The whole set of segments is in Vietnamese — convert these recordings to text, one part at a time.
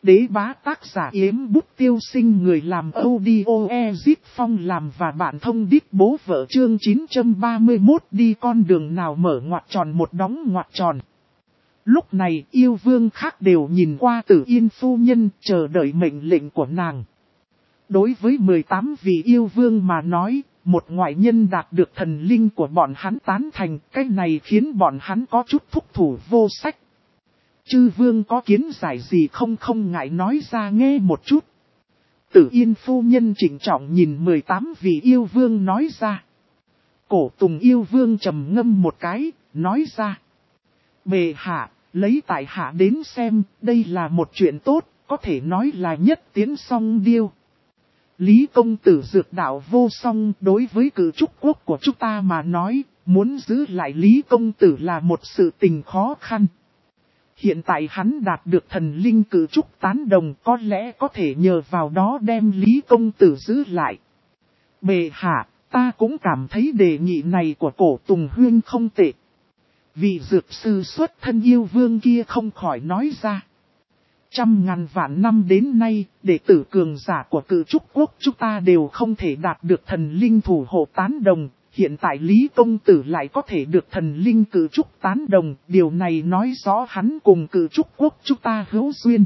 đế bá tác giả Yếm Bút Tiêu Sinh, người làm audio Ezip Phong làm và bạn thông đít bố vợ. Chương 931, đi con đường nào mở ngoặc tròn một đóng ngoặc tròn. Lúc này yêu vương khác đều nhìn qua Tử Yên phu nhân, chờ đợi mệnh lệnh của nàng. Đối với 18 vị yêu vương mà nói, một ngoại nhân đạt được thần linh của bọn hắn tán thành, cái này khiến bọn hắn có chút thúc thủ vô sách. Chư vương có kiến giải gì không ngại nói ra nghe một chút. Tử Yên phu nhân trịnh trọng nhìn 18 vị yêu vương nói ra. Cổ Tùng yêu vương trầm ngâm một cái, nói ra. Bệ hạ, lấy tại hạ đến xem, đây là một chuyện tốt, có thể nói là nhất tiến song điêu. Lý công tử dược đạo vô song, đối với cử trúc quốc của chúng ta mà nói, muốn giữ lại Lý công tử là một sự tình khó khăn. Hiện tại hắn đạt được thần linh cử trúc tán đồng, có lẽ có thể nhờ vào đó đem Lý công tử giữ lại. Bệ hạ, ta cũng cảm thấy đề nghị này của Cổ Tùng huyên không tệ. Vị dược sư xuất thân yêu vương kia không khỏi nói ra. Trăm ngàn vạn năm đến nay, đệ tử cường giả của cử trúc quốc chúng ta đều không thể đạt được thần linh thủ hộ tán đồng. Hiện tại Lý công tử lại có thể được thần linh cử trúc tán đồng, điều này nói rõ hắn cùng cử trúc quốc chúng ta hữu duyên.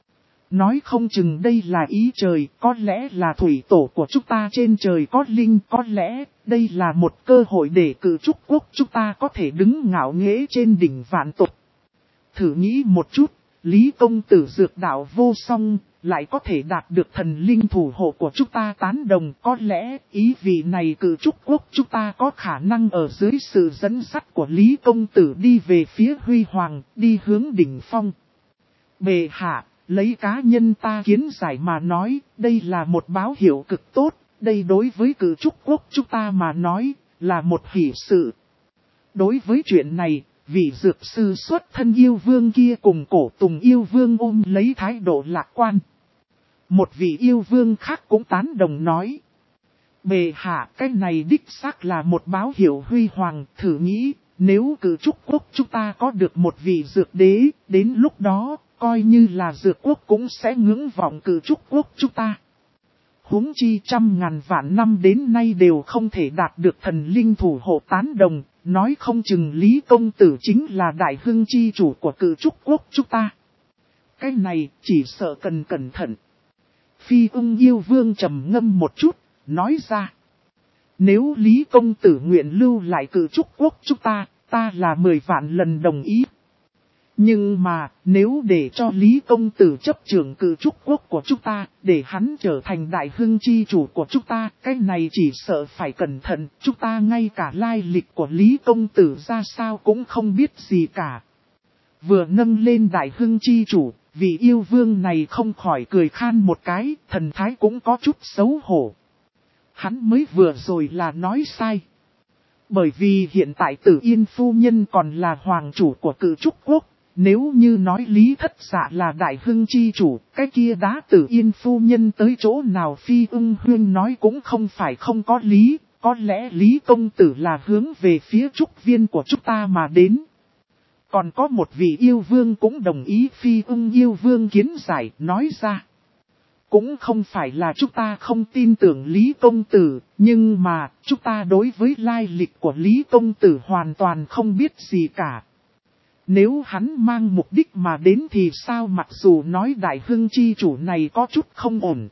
Nói không chừng đây là ý trời, có lẽ là thủy tổ của chúng ta trên trời có linh, có lẽ đây là một cơ hội để cử trúc quốc chúng ta có thể đứng ngạo nghễ trên đỉnh vạn tộc. Thử nghĩ một chút, Lý công tử dược đạo vô song, lại có thể đạt được thần linh thủ hộ của chúng ta tán đồng, có lẽ ý vị này cử trúc quốc chúng ta có khả năng ở dưới sự dẫn dắt của Lý công tử đi về phía huy hoàng, đi hướng đỉnh phong. Bệ hạ, lấy cá nhân ta kiến giải mà nói, đây là một báo hiệu cực tốt, đây đối với cử trúc quốc chúng ta mà nói, là một hỷ sự. Đối với chuyện này, vị dược sư xuất thân yêu vương kia cùng Cổ Tùng yêu vương ôm lấy thái độ lạc quan. Một vị yêu vương khác cũng tán đồng nói. Bệ hạ, cái này đích xác là một báo hiệu huy hoàng, thử nghĩ, nếu cử trúc quốc chúng ta có được một vị dược đế, đến lúc đó, coi như là dược quốc cũng sẽ ngưỡng vọng cử trúc quốc chúng ta. Huống chi trăm ngàn vạn năm đến nay đều không thể đạt được thần linh thủ hộ tán đồng, nói không chừng Lý công tử chính là đại hưng chi chủ của cử trúc quốc chúng ta. Cái này chỉ sợ cần cẩn thận. Phi ung yêu vương trầm ngâm một chút, nói ra. Nếu Lý công tử nguyện lưu lại cử trúc quốc chúng ta là 10 vạn lần đồng ý. Nhưng mà, nếu để cho Lý công tử chấp trưởng cử trúc quốc của chúng ta, để hắn trở thành đại hưng chi chủ của chúng ta, cái này chỉ sợ phải cẩn thận, chúng ta ngay cả lai lịch của Lý công tử ra sao cũng không biết gì cả. Vừa nâng lên đại hưng chi chủ, vị yêu vương này không khỏi cười khan một cái, thần thái cũng có chút xấu hổ. Hắn mới vừa rồi là nói sai. Bởi vì hiện tại Tử Yên phu nhân còn là hoàng chủ của cử trúc quốc. Nếu như nói Lý thất dạ là đại hưng chi chủ, cái kia đá Tử Yên phu nhân tới chỗ nào Phi ung huyên nói cũng không phải không có lý, có lẽ Lý công tử là hướng về phía trúc viên của chúng ta mà đến. Còn có một vị yêu vương cũng đồng ý Phi ung yêu vương kiến giải, nói ra. Cũng không phải là chúng ta không tin tưởng Lý công tử, nhưng mà chúng ta đối với lai lịch của Lý công tử hoàn toàn không biết gì cả. Nếu hắn mang mục đích mà đến thì sao, mặc dù nói đại hưng chi chủ này có chút không ổn.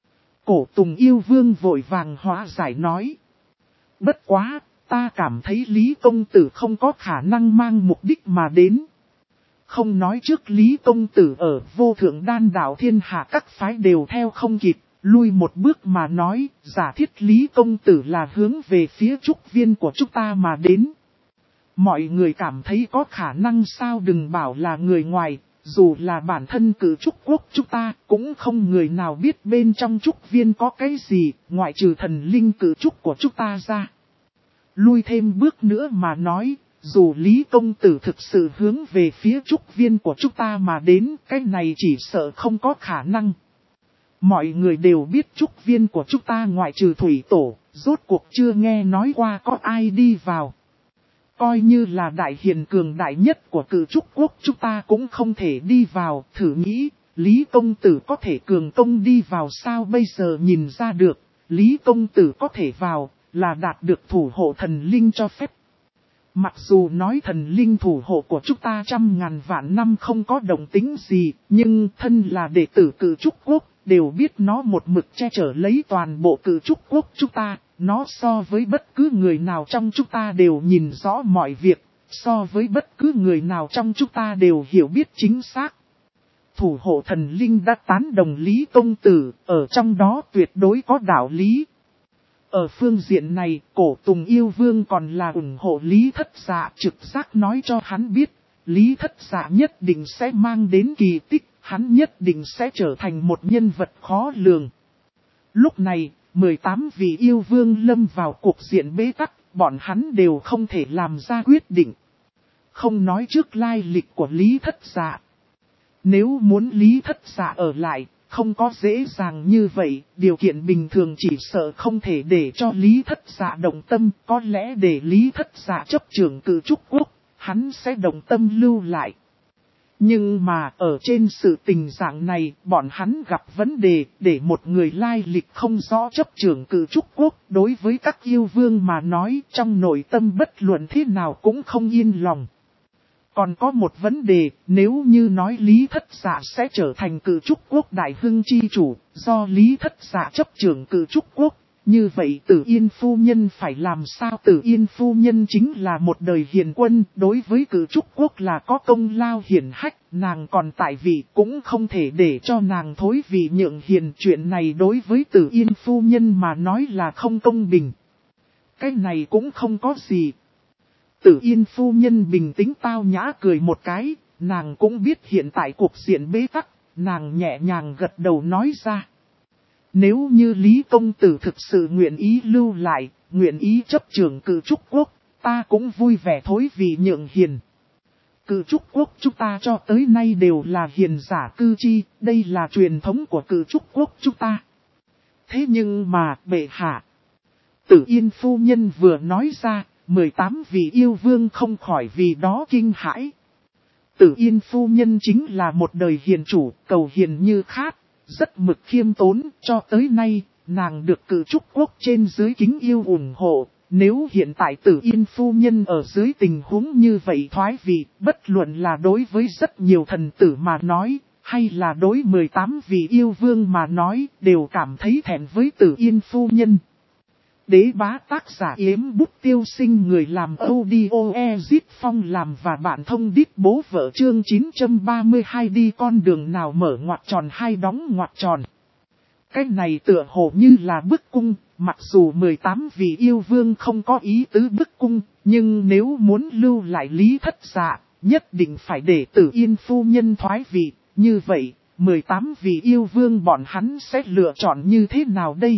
Cổ Tùng yêu vương vội vàng hóa giải nói. Bất quá, ta cảm thấy Lý công tử không có khả năng mang mục đích mà đến. Không nói trước Lý công tử ở vô thượng đan đạo thiên hạ các phái đều theo không kịp, lui một bước mà nói, giả thiết Lý công tử là hướng về phía trúc viên của chúng ta mà đến. Mọi người cảm thấy có khả năng sao, đừng bảo là người ngoài, dù là bản thân cử trúc quốc chúng ta, cũng không người nào biết bên trong trúc viên có cái gì, ngoại trừ thần linh cử trúc của chúng ta ra. Lui thêm bước nữa mà nói, dù Lý công tử thực sự hướng về phía trúc viên của chúng ta mà đến, cái này chỉ sợ không có khả năng. Mọi người đều biết trúc viên của chúng ta ngoại trừ thủy tổ, rốt cuộc chưa nghe nói qua có ai đi vào. Coi như là đại hiền cường đại nhất của cử trúc quốc chúng ta cũng không thể đi vào, thử nghĩ, Lý công tử có thể cường công đi vào sao bây giờ nhìn ra được, Lý công tử có thể vào, là đạt được thủ hộ thần linh cho phép. Mặc dù nói thần linh thủ hộ của chúng ta 100.000 vạn năm không có động tính gì, nhưng thân là đệ tử Cự Trúc Quốc, đều biết nó một mực che chở lấy toàn bộ Cự Trúc Quốc chúng ta, nó so với bất cứ người nào trong chúng ta đều nhìn rõ mọi việc, so với bất cứ người nào trong chúng ta đều hiểu biết chính xác. Thủ hộ thần linh đã tán đồng Lý công tử, ở trong đó tuyệt đối có đạo lý. Ở phương diện này, Cổ Tùng Yêu Vương còn là ủng hộ Lý Thất Dạ, trực giác nói cho hắn biết, Lý Thất Dạ nhất định sẽ mang đến kỳ tích, hắn nhất định sẽ trở thành một nhân vật khó lường. Lúc này, 18 vị yêu vương lâm vào cuộc diện bế tắc, bọn hắn đều không thể làm ra quyết định. Không nói trước lai lịch của Lý Thất Dạ. Nếu muốn Lý Thất Dạ ở lại, không có dễ dàng như vậy, điều kiện bình thường chỉ sợ không thể để cho Lý Thất Dạ động tâm, có lẽ để Lý Thất Dạ chấp trưởng Cự Trúc Quốc, hắn sẽ động tâm lưu lại. Nhưng mà ở trên sự tình dạng này, bọn hắn gặp vấn đề, để một người lai lịch không rõ chấp trưởng Cự Trúc Quốc, đối với các yêu vương mà nói trong nội tâm bất luận thế nào cũng không yên lòng. Còn có một vấn đề, nếu như nói Lý Thất Dạ sẽ trở thành Cự Trúc Quốc đại hưng chi chủ, do Lý Thất Dạ chấp trưởng Cự Trúc Quốc, như vậy Tử Yên phu nhân phải làm sao? Tử Yên phu nhân chính là một đời hiền quân, đối với Cự Trúc Quốc là có công lao hiển hách, nàng còn tại vị cũng không thể để cho nàng thối vị nhượng hiền. Chuyện này đối với Tử Yên phu nhân mà nói là không công bình. Cái này cũng không có gì. Tử Yên phu nhân bình tĩnh tao nhã cười một cái, nàng cũng biết hiện tại cuộc diện bế tắc, nàng nhẹ nhàng gật đầu nói ra. Nếu như Lý công tử thực sự nguyện ý lưu lại, nguyện ý chấp trưởng Cự Trúc Quốc, ta cũng vui vẻ thối vì nhượng hiền. Cự Trúc Quốc chúng ta cho tới nay đều là hiền giả cư chi, đây là truyền thống của Cự Trúc Quốc chúng ta. Thế nhưng mà, bệ hạ, Tử Yên phu nhân vừa nói ra, 18 vị yêu vương không khỏi vì đó kinh hãi. Tử Yên phu nhân chính là một đời hiền chủ, cầu hiền như khát, rất mực khiêm tốn, cho tới nay, nàng được Cự Trúc Quốc trên dưới kính yêu ủng hộ. Nếu hiện tại Tử Yên phu nhân ở dưới tình huống như vậy thoái vị, bất luận là đối với rất nhiều thần tử mà nói, hay là đối 18 vị yêu vương mà nói, đều cảm thấy thẹn với Tử Yên phu nhân. Đế bá tác giả Yếm Bút Tiêu Sinh, người làm audio Ezit Phong làm và bạn thông đít bố vợ chương 932 đi con đường nào mở ngoặc tròn hay đóng ngoặc tròn. Cái này tựa hồ như là bức cung, mặc dù 18 vị yêu vương không có ý tứ bức cung, nhưng nếu muốn lưu lại Lý Thất Dạ, nhất định phải để Tử Yên phu nhân thoái vị, như vậy, 18 vị yêu vương bọn hắn sẽ lựa chọn như thế nào đây?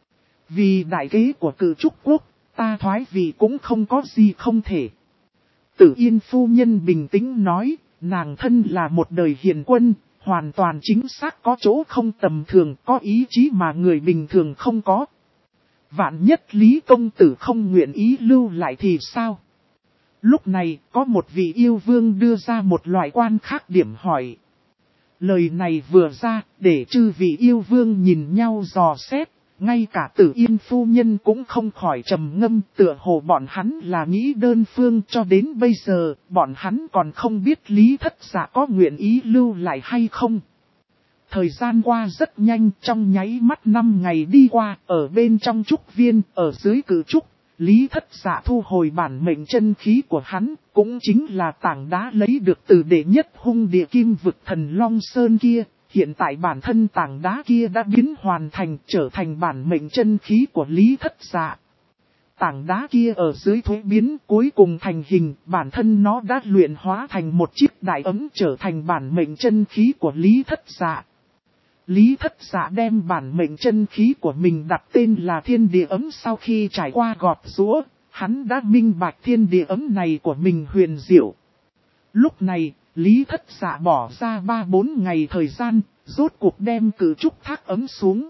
Vì đại kế của Cự Trúc Quốc, ta thoái vị cũng không có gì không thể. Tử Yên phu nhân bình tĩnh nói, nàng thân là một đời hiền quân, hoàn toàn chính xác có chỗ không tầm thường, có ý chí mà người bình thường không có. Vạn nhất Lý công tử không nguyện ý lưu lại thì sao? Lúc này, có một vị yêu vương đưa ra một loại quan khác điểm hỏi. Lời này vừa ra, để chư vị yêu vương nhìn nhau dò xét. Ngay cả Tử Yên phu nhân cũng không khỏi trầm ngâm, tựa hồ bọn hắn là nghĩ đơn phương. Cho đến bây giờ, bọn hắn còn không biết Lý Thất Dạ có nguyện ý lưu lại hay không. Thời gian qua rất nhanh, trong nháy mắt 5 ngày đi qua, ở bên trong trúc viên, ở dưới Cự Trúc, Lý Thất Dạ thu hồi bản mệnh chân khí của hắn, cũng chính là tảng đá lấy được từ đệ nhất hung địa kim vực thần Long Sơn kia. Hiện tại bản thân tảng đá kia đã biến hoàn thành, trở thành bản mệnh chân khí của Lý Thất Dạ. Tảng đá kia ở dưới thuế biến cuối cùng thành hình, bản thân nó đã luyện hóa thành một chiếc đại ấm, trở thành bản mệnh chân khí của Lý Thất Dạ. Lý Thất Dạ đem bản mệnh chân khí của mình đặt tên là Thiên Địa Ấm. Sau khi trải qua gọt giũa, hắn đã minh bạch thiên địa ấm này của mình huyền diệu. Lúc này, Lý Thất Dạ bỏ ra 3-4 ngày thời gian, rốt cuộc đem Cự Trúc thác ấm xuống.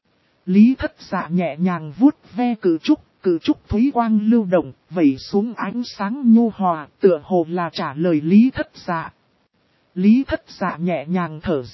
Lý Thất Dạ nhẹ nhàng vuốt ve Cự Trúc thúy quang lưu động, vẩy xuống ánh sáng nhu hòa, tựa hồ là trả lời Lý Thất Dạ. Lý Thất Dạ nhẹ nhàng thở dài,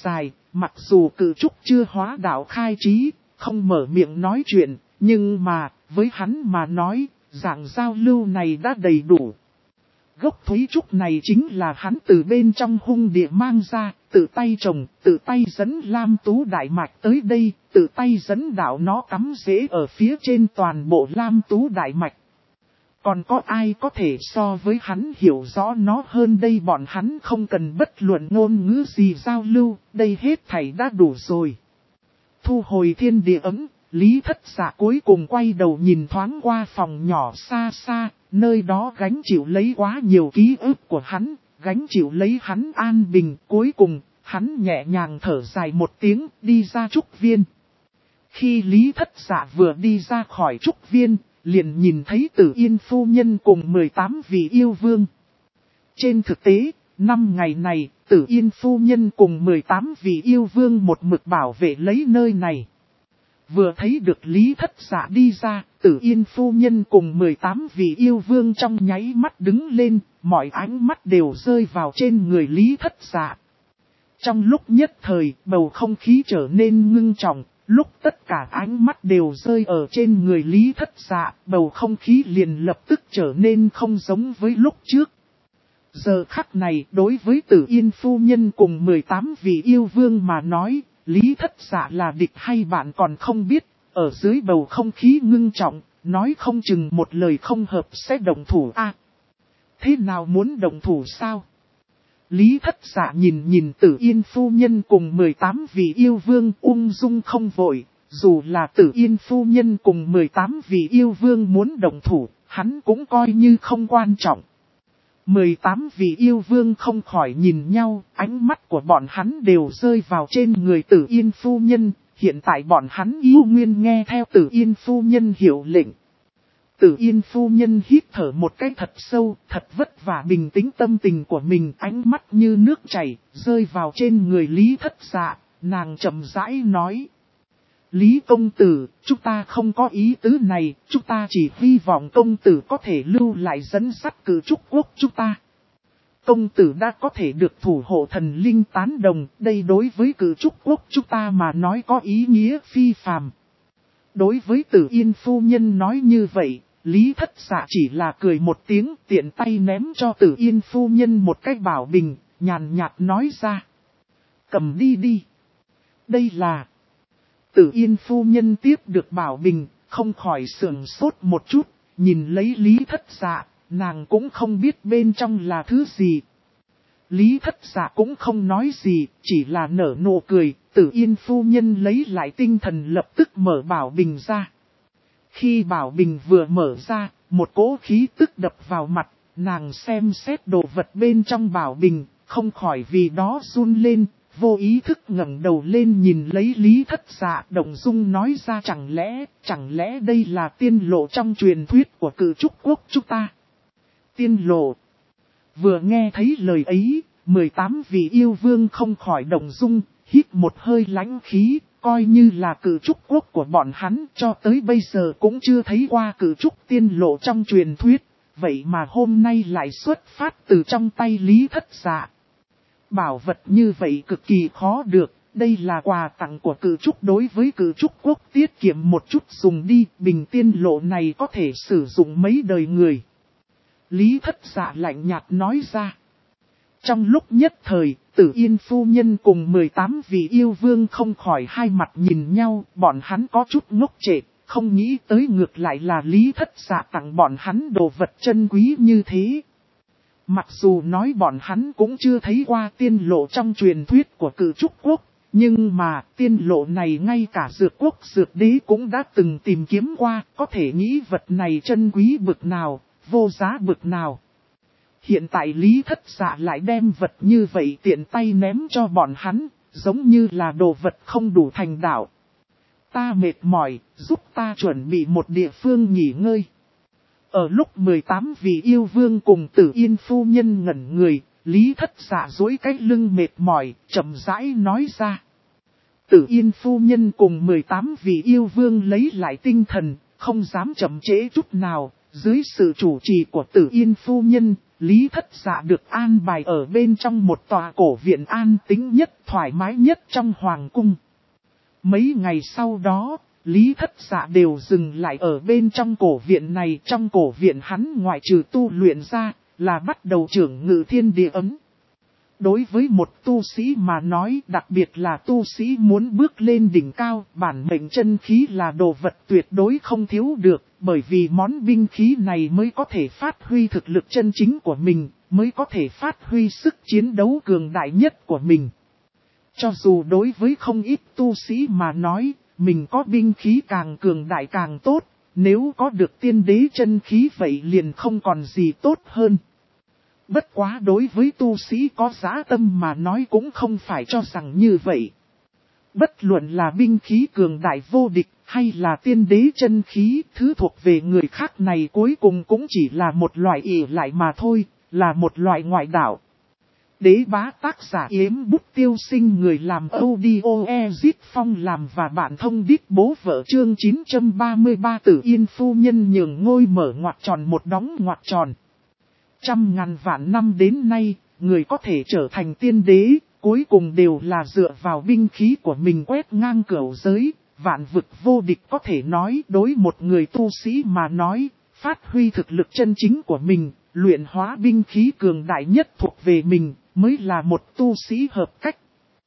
Mặc dù cự trúc chưa hóa đạo khai trí, không mở miệng nói chuyện, nhưng mà, với hắn mà nói, dạng giao lưu này đã đầy đủ. Gốc Thúy Trúc này chính là hắn từ bên trong hung địa mang ra, tự tay trồng, tự tay dẫn Lam Tú Đại Mạch tới đây, tự tay dẫn đạo nó cắm rễ ở phía trên toàn bộ Lam Tú Đại Mạch. Còn có ai có thể so với hắn hiểu rõ nó hơn đây, bọn hắn không cần bất luận ngôn ngữ gì giao lưu, đây hết thảy đã đủ rồi. Thu hồi thiên địa ấm, Lý Thất Dạ cuối cùng quay đầu nhìn thoáng qua phòng nhỏ xa xa, nơi đó gánh chịu lấy quá nhiều ký ức của hắn, gánh chịu lấy hắn an bình. Cuối cùng, hắn nhẹ nhàng thở dài một tiếng, đi ra trúc viên. Khi Lý Thất Dạ vừa đi ra khỏi trúc viên, liền nhìn thấy Tử Yên phu nhân cùng 18 vị yêu vương. Trên thực tế, 5 ngày này, Tử Yên phu nhân cùng 18 vị yêu vương một mực bảo vệ lấy nơi này. Vừa thấy được Lý Thất Dạ đi ra, Tử Yên phu nhân cùng 18 vị yêu vương trong nháy mắt đứng lên, mọi ánh mắt đều rơi vào trên người Lý Thất Dạ. Trong lúc nhất thời, bầu không khí trở nên ngưng trọng, lúc tất cả ánh mắt đều rơi ở trên người Lý Thất Dạ, bầu không khí liền lập tức trở nên không giống với lúc trước. Giờ khắc này, đối với Tử Yên phu nhân cùng 18 vị yêu vương mà nói, Lý Thất Dạ là địch hay bạn còn không biết, ở dưới bầu không khí ngưng trọng, nói không chừng một lời không hợp sẽ động thủ a. Thế nào muốn động thủ sao? Lý Thất Dạ nhìn Tử Yên phu nhân cùng 18 vị yêu vương ung dung không vội, dù là Tử Yên phu nhân cùng 18 vị yêu vương muốn động thủ, hắn cũng coi như không quan trọng. 18 vị yêu vương không khỏi nhìn nhau, ánh mắt của bọn hắn đều rơi vào trên người Tử Yên phu nhân, hiện tại bọn hắn yêu nguyên nghe theo Tử Yên phu nhân hiệu lệnh. Tử Yên phu nhân hít thở một cái thật sâu, thật vất vả bình tĩnh tâm tình của mình, ánh mắt như nước chảy, rơi vào trên người Lý Thất Dạ, nàng chậm rãi nói. Lý công tử, chúng ta không có ý tứ này, chúng ta chỉ hy vọng công tử có thể lưu lại dẫn dắt Cử Trúc quốc chúng ta. Công tử đã có thể được thủ hộ thần linh tán đồng, đây đối với Cử Trúc quốc chúng ta mà nói có ý nghĩa phi phàm. Đối với Tử Yên phu nhân nói như vậy, Lý Thất Dạ chỉ là cười một tiếng, tiện tay ném cho Tử Yên phu nhân một cái bảo bình, nhàn nhạt nói ra. Cầm đi đi. Đây là... Tử Yên phu nhân tiếp được bảo bình, không khỏi sườn sốt một chút, nhìn lấy Lý Thất Dạ, nàng cũng không biết bên trong là thứ gì. Lý Thất Dạ cũng không nói gì, chỉ là nở nụ cười, Tử Yên phu nhân lấy lại tinh thần lập tức mở bảo bình ra. Khi bảo bình vừa mở ra, một cỗ khí tức đập vào mặt, nàng xem xét đồ vật bên trong bảo bình, không khỏi vì đó run lên. Vô ý thức ngẩng đầu lên nhìn lấy Lý Thất Dạ, động dung nói ra chẳng lẽ đây là tiên lộ trong truyền thuyết của Cử Trúc quốc chúng ta. Tiên lộ. Vừa nghe thấy lời ấy, 18 vị yêu vương không khỏi động dung, hít một hơi lãnh khí, coi như là Cử Trúc quốc của bọn hắn cho tới bây giờ cũng chưa thấy qua Cử Trúc tiên lộ trong truyền thuyết, vậy mà hôm nay lại xuất phát từ trong tay Lý Thất Dạ. Bảo vật như vậy cực kỳ khó được, đây là quà tặng của Cử Trúc đối với Cử Trúc quốc tiết kiệm một chút dùng đi, bình tiên lộ này có thể sử dụng mấy đời người. Lý Thất Dạ lạnh nhạt nói ra. Trong lúc nhất thời, Tử Yên phu nhân cùng 18 vị yêu vương không khỏi hai mặt nhìn nhau, bọn hắn có chút ngốc trệ, không nghĩ tới ngược lại là Lý Thất Dạ tặng bọn hắn đồ vật chân quý như thế. Mặc dù nói bọn hắn cũng chưa thấy qua tiên lộ trong truyền thuyết của Cử Trúc quốc, nhưng mà tiên lộ này ngay cả dược quốc dược đế cũng đã từng tìm kiếm qua, có thể nghĩ vật này chân quý bực nào, vô giá bực nào. Hiện tại Lý Thất Dạ lại đem vật như vậy tiện tay ném cho bọn hắn, giống như là đồ vật không đủ thành đạo. Ta mệt mỏi, giúp ta chuẩn bị một địa phương nghỉ ngơi. Ở lúc 18 vị yêu vương cùng Tử Yên phu nhân ngẩn người, Lý Thất Dạ duỗi cái lưng mệt mỏi, chậm rãi nói ra. Tử Yên phu nhân cùng 18 vị yêu vương lấy lại tinh thần, không dám chậm trễ chút nào, dưới sự chủ trì của Tử Yên phu nhân, Lý Thất Dạ được an bài ở bên trong một tòa cổ viện an tĩnh nhất, thoải mái nhất trong hoàng cung. Mấy ngày sau đó, Lý Thất Dạ đều dừng lại ở bên trong cổ viện này. Trong cổ viện hắn ngoại trừ tu luyện ra, là bắt đầu trưởng ngự thiên địa ấm. Đối với một tu sĩ mà nói, đặc biệt là tu sĩ muốn bước lên đỉnh cao, bản mệnh chân khí là đồ vật tuyệt đối không thiếu được, bởi vì món binh khí này mới có thể phát huy thực lực chân chính của mình, mới có thể phát huy sức chiến đấu cường đại nhất của mình. Cho dù đối với không ít tu sĩ mà nói, mình có binh khí càng cường đại càng tốt, nếu có được tiên đế chân khí vậy liền không còn gì tốt hơn. Bất quá đối với tu sĩ có dã tâm mà nói cũng không phải cho rằng như vậy. Bất luận là binh khí cường đại vô địch hay là tiên đế chân khí, thứ thuộc về người khác này cuối cùng cũng chỉ là một loại ỷ lại mà thôi, là một loại ngoại đạo. Đế bá tác giả Yếm Bút Tiêu Sinh, người làm audio Ezit Phong làm và bạn thông đít bố vợ, chương 933 Tử Yên phu nhân nhường ngôi mở ngoặc tròn một đóng ngoặc tròn. Trăm ngàn vạn năm đến nay, người có thể trở thành tiên đế, cuối cùng đều là dựa vào binh khí của mình quét ngang cửu giới, vạn vực vô địch. Có thể nói đối một người tu sĩ mà nói, phát huy thực lực chân chính của mình, luyện hóa binh khí cường đại nhất thuộc về mình, mới là một tu sĩ hợp cách.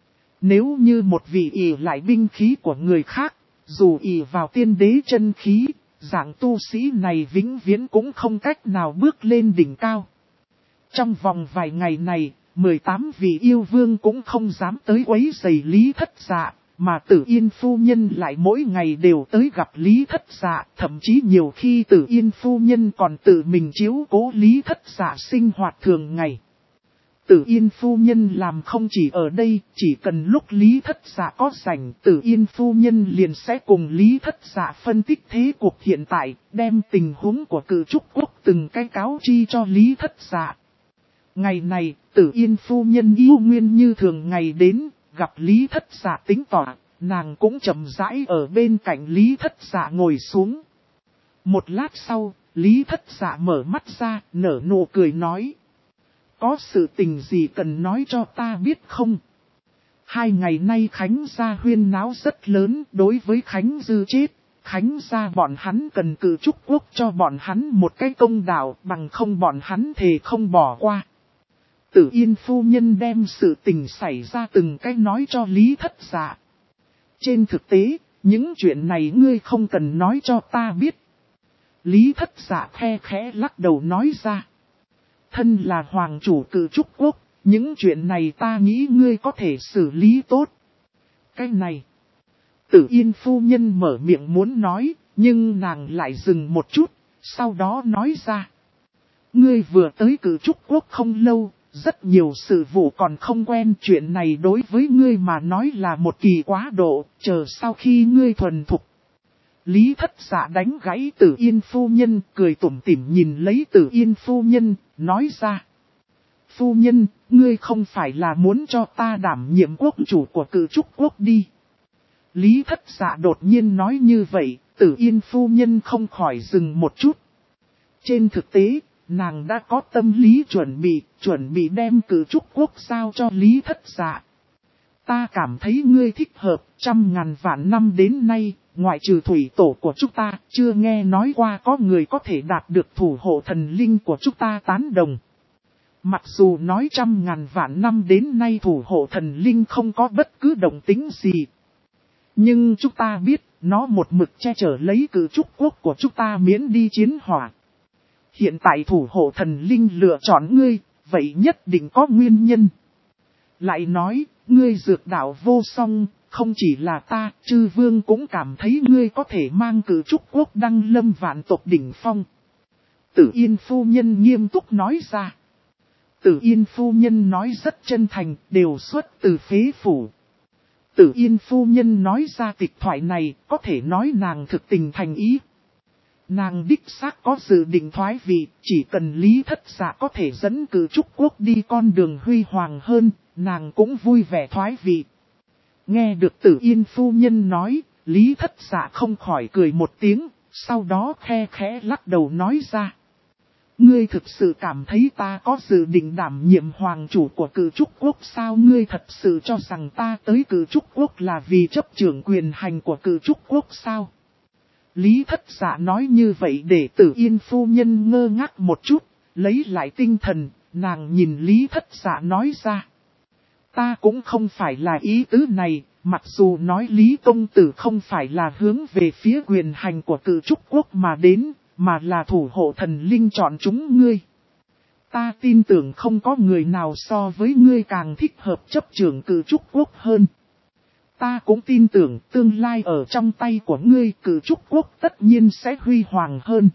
Nếu như một vị ỷ lại binh khí của người khác, dù ỷ vào tiên đế chân khí, dạng tu sĩ này vĩnh viễn cũng không cách nào bước lên đỉnh cao. Trong vòng vài ngày này, 18 vị yêu vương cũng không dám tới quấy rầy Lý Thất Dạ, mà Tử Yên phu nhân lại mỗi ngày đều tới gặp Lý Thất Dạ, thậm chí nhiều khi Tử Yên phu nhân còn tự mình chiếu cố Lý Thất Dạ sinh hoạt thường ngày. Tử Yên phu nhân làm không chỉ ở đây, chỉ cần lúc Lý Thất Dạ có rảnh, Tử Yên phu nhân liền sẽ cùng Lý Thất Dạ phân tích thế cuộc hiện tại, đem tình huống của Cự Trúc Quốc từng cái cáo chi cho Lý Thất Dạ. Ngày này, Tử Yên phu nhân yêu nguyên như thường ngày đến, gặp Lý Thất Dạ tính tỏa, nàng cũng chậm rãi ở bên cạnh Lý Thất Dạ ngồi xuống. Một lát sau, Lý Thất Dạ mở mắt ra, nở nụ cười nói: có sự tình gì cần nói cho ta biết không? 2 ngày nay Khánh gia huyên náo rất lớn, đối với Khánh Dư chết, Khánh gia bọn hắn cần Cự Trúc Quốc cho bọn hắn một cái công đạo, bằng không bọn hắn thề không bỏ qua. Tử Yên phu nhân đem sự tình xảy ra từng cái nói cho Lý Thất Dạ. Trên thực tế, những chuyện này ngươi không cần nói cho ta biết. Lý Thất Dạ khe khẽ lắc đầu nói ra: thân là hoàng chủ Cự Trúc Quốc, những chuyện này ta nghĩ ngươi có thể xử lý tốt. Cái này, Tử Yên phu nhân mở miệng muốn nói, nhưng nàng lại dừng một chút, sau đó nói ra: ngươi vừa tới Cự Trúc Quốc không lâu, rất nhiều sự vụ còn không quen, chuyện này đối với ngươi mà nói là một kỳ quá độ, chờ sau khi ngươi thuần thục. Lý Thất Dạ đánh gãy Tử Yên phu nhân, cười tủm tỉm nhìn lấy Tử Yên phu nhân, nói ra: phu nhân, ngươi không phải là muốn cho ta đảm nhiệm quốc chủ của Cự Trúc Quốc đi. Lý Thất Dạ đột nhiên nói như vậy, Tử Yên phu nhân không khỏi dừng một chút. Trên thực tế, nàng đã có tâm lý chuẩn bị đem Cự Trúc Quốc giao cho Lý Thất Dạ. Ta cảm thấy ngươi thích hợp, 100.000 vạn năm đến nay, ngoại trừ thủy tổ của chúng ta, chưa nghe nói qua có người có thể đạt được thủ hộ thần linh của chúng ta tán đồng. Mặc dù nói 100.000 vạn năm đến nay thủ hộ thần linh không có bất cứ động tính gì. Nhưng chúng ta biết, nó một mực che chở lấy Cự Trúc Quốc của chúng ta miễn đi chiến hỏa. Hiện tại thủ hộ thần linh lựa chọn ngươi, vậy nhất định có nguyên nhân. Lại nói, ngươi dược đạo vô song, không chỉ là ta, chư vương cũng cảm thấy ngươi có thể mang Cự Trúc Quốc đăng lâm vạn tộc đỉnh phong. Tử Yên phu nhân nghiêm túc nói ra. Tử Yên phu nhân nói rất chân thành, đều xuất từ phế phủ. Tử Yên phu nhân nói ra tịch thoại này, có thể nói nàng thực tình thành ý. Nàng đích xác có dự định thoái vị, chỉ cần Lý Thất Dạ có thể dẫn Cự Trúc Quốc đi con đường huy hoàng hơn, nàng cũng vui vẻ thoái vị. Nghe được Tử Yên phu nhân nói, Lý Thất Dạ không khỏi cười một tiếng, sau đó khe khẽ lắc đầu nói ra: Ngươi thực sự cảm thấy ta có dự định đảm nhiệm hoàng chủ của Cử Trúc Quốc sao? Ngươi thật sự cho rằng ta tới Cử Trúc Quốc là vì chấp trưởng quyền hành của Cử Trúc Quốc sao? Lý Thất Dạ nói như vậy để Tử Yên phu nhân ngơ ngác một chút, lấy lại tinh thần, nàng nhìn Lý Thất Dạ nói ra. Ta cũng không phải là ý tứ này, mặc dù nói Lý Công Tử không phải là hướng về phía quyền hành của Cử Trúc Quốc mà đến, mà là thủ hộ thần linh chọn chúng ngươi. Ta tin tưởng không có người nào so với ngươi càng thích hợp chấp trưởng Cử Trúc Quốc hơn. Ta cũng tin tưởng tương lai ở trong tay của ngươi Cử Trúc Quốc tất nhiên sẽ huy hoàng hơn.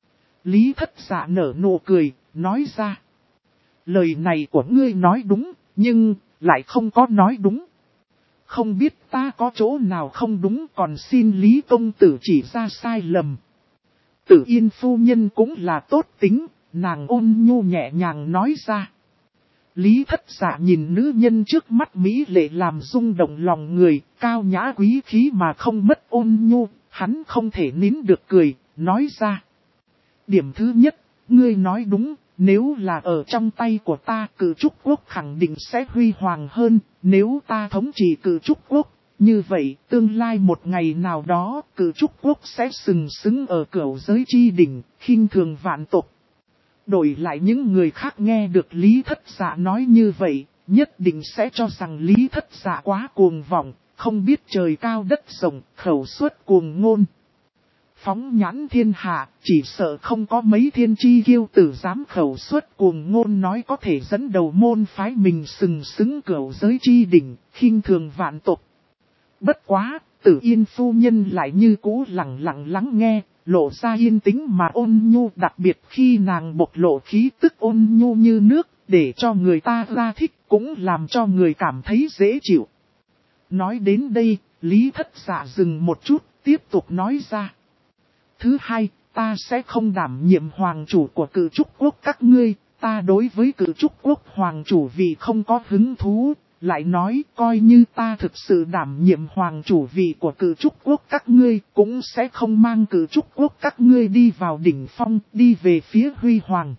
Lý Thất Dạ nở nụ cười, nói ra. Lời này của ngươi nói đúng, nhưng lại không có nói đúng. Không biết ta có chỗ nào không đúng, còn xin Lý Công Tử chỉ ra sai lầm. Tử Yên phu nhân cũng là tốt tính, nàng ôn nhu nhẹ nhàng nói ra. Lý Thất Dạ nhìn nữ nhân trước mắt mỹ lệ làm rung động lòng người, cao nhã quý khí mà không mất ôn nhu, hắn không thể nín được cười, nói ra. Điểm thứ nhất, ngươi nói đúng, nếu là ở trong tay của ta Cử Trúc Quốc khẳng định sẽ huy hoàng hơn, nếu ta thống trị Cử Trúc Quốc. Như vậy, tương lai một ngày nào đó, Cử Trúc Quốc sẽ sừng sững ở cửu giới chi đỉnh, khinh thường vạn tộc. Đổi lại những người khác nghe được Lý Thất Dạ nói như vậy, nhất định sẽ cho rằng Lý Thất Dạ quá cuồng vọng, không biết trời cao đất rộng, khẩu suất cuồng ngôn. Phóng nhãn thiên hạ, chỉ sợ không có mấy thiên chi kiêu tử dám khẩu suất cuồng ngôn nói có thể dẫn đầu môn phái mình sừng sững cửu giới chi đỉnh, khinh thường vạn tộc. Bất quá, Tử Yên phu nhân lại như cũ lặng lặng lắng nghe, lộ ra yên tĩnh mà ôn nhu, đặc biệt khi nàng bộc lộ khí tức ôn nhu như nước, để cho người ta ra thích, cũng làm cho người cảm thấy dễ chịu. Nói đến đây, Lý Thất Dạ dừng một chút, tiếp tục nói ra. Thứ hai, ta sẽ không đảm nhiệm hoàng chủ của Cử Trúc Quốc các ngươi, ta đối với Cử Trúc Quốc hoàng chủ vì không có hứng thú. Lại nói, coi như ta thực sự đảm nhiệm hoàng chủ vị của Cử Trúc Quốc các ngươi, cũng sẽ không mang Cử Trúc Quốc các ngươi đi vào đỉnh phong, đi về phía huy hoàng.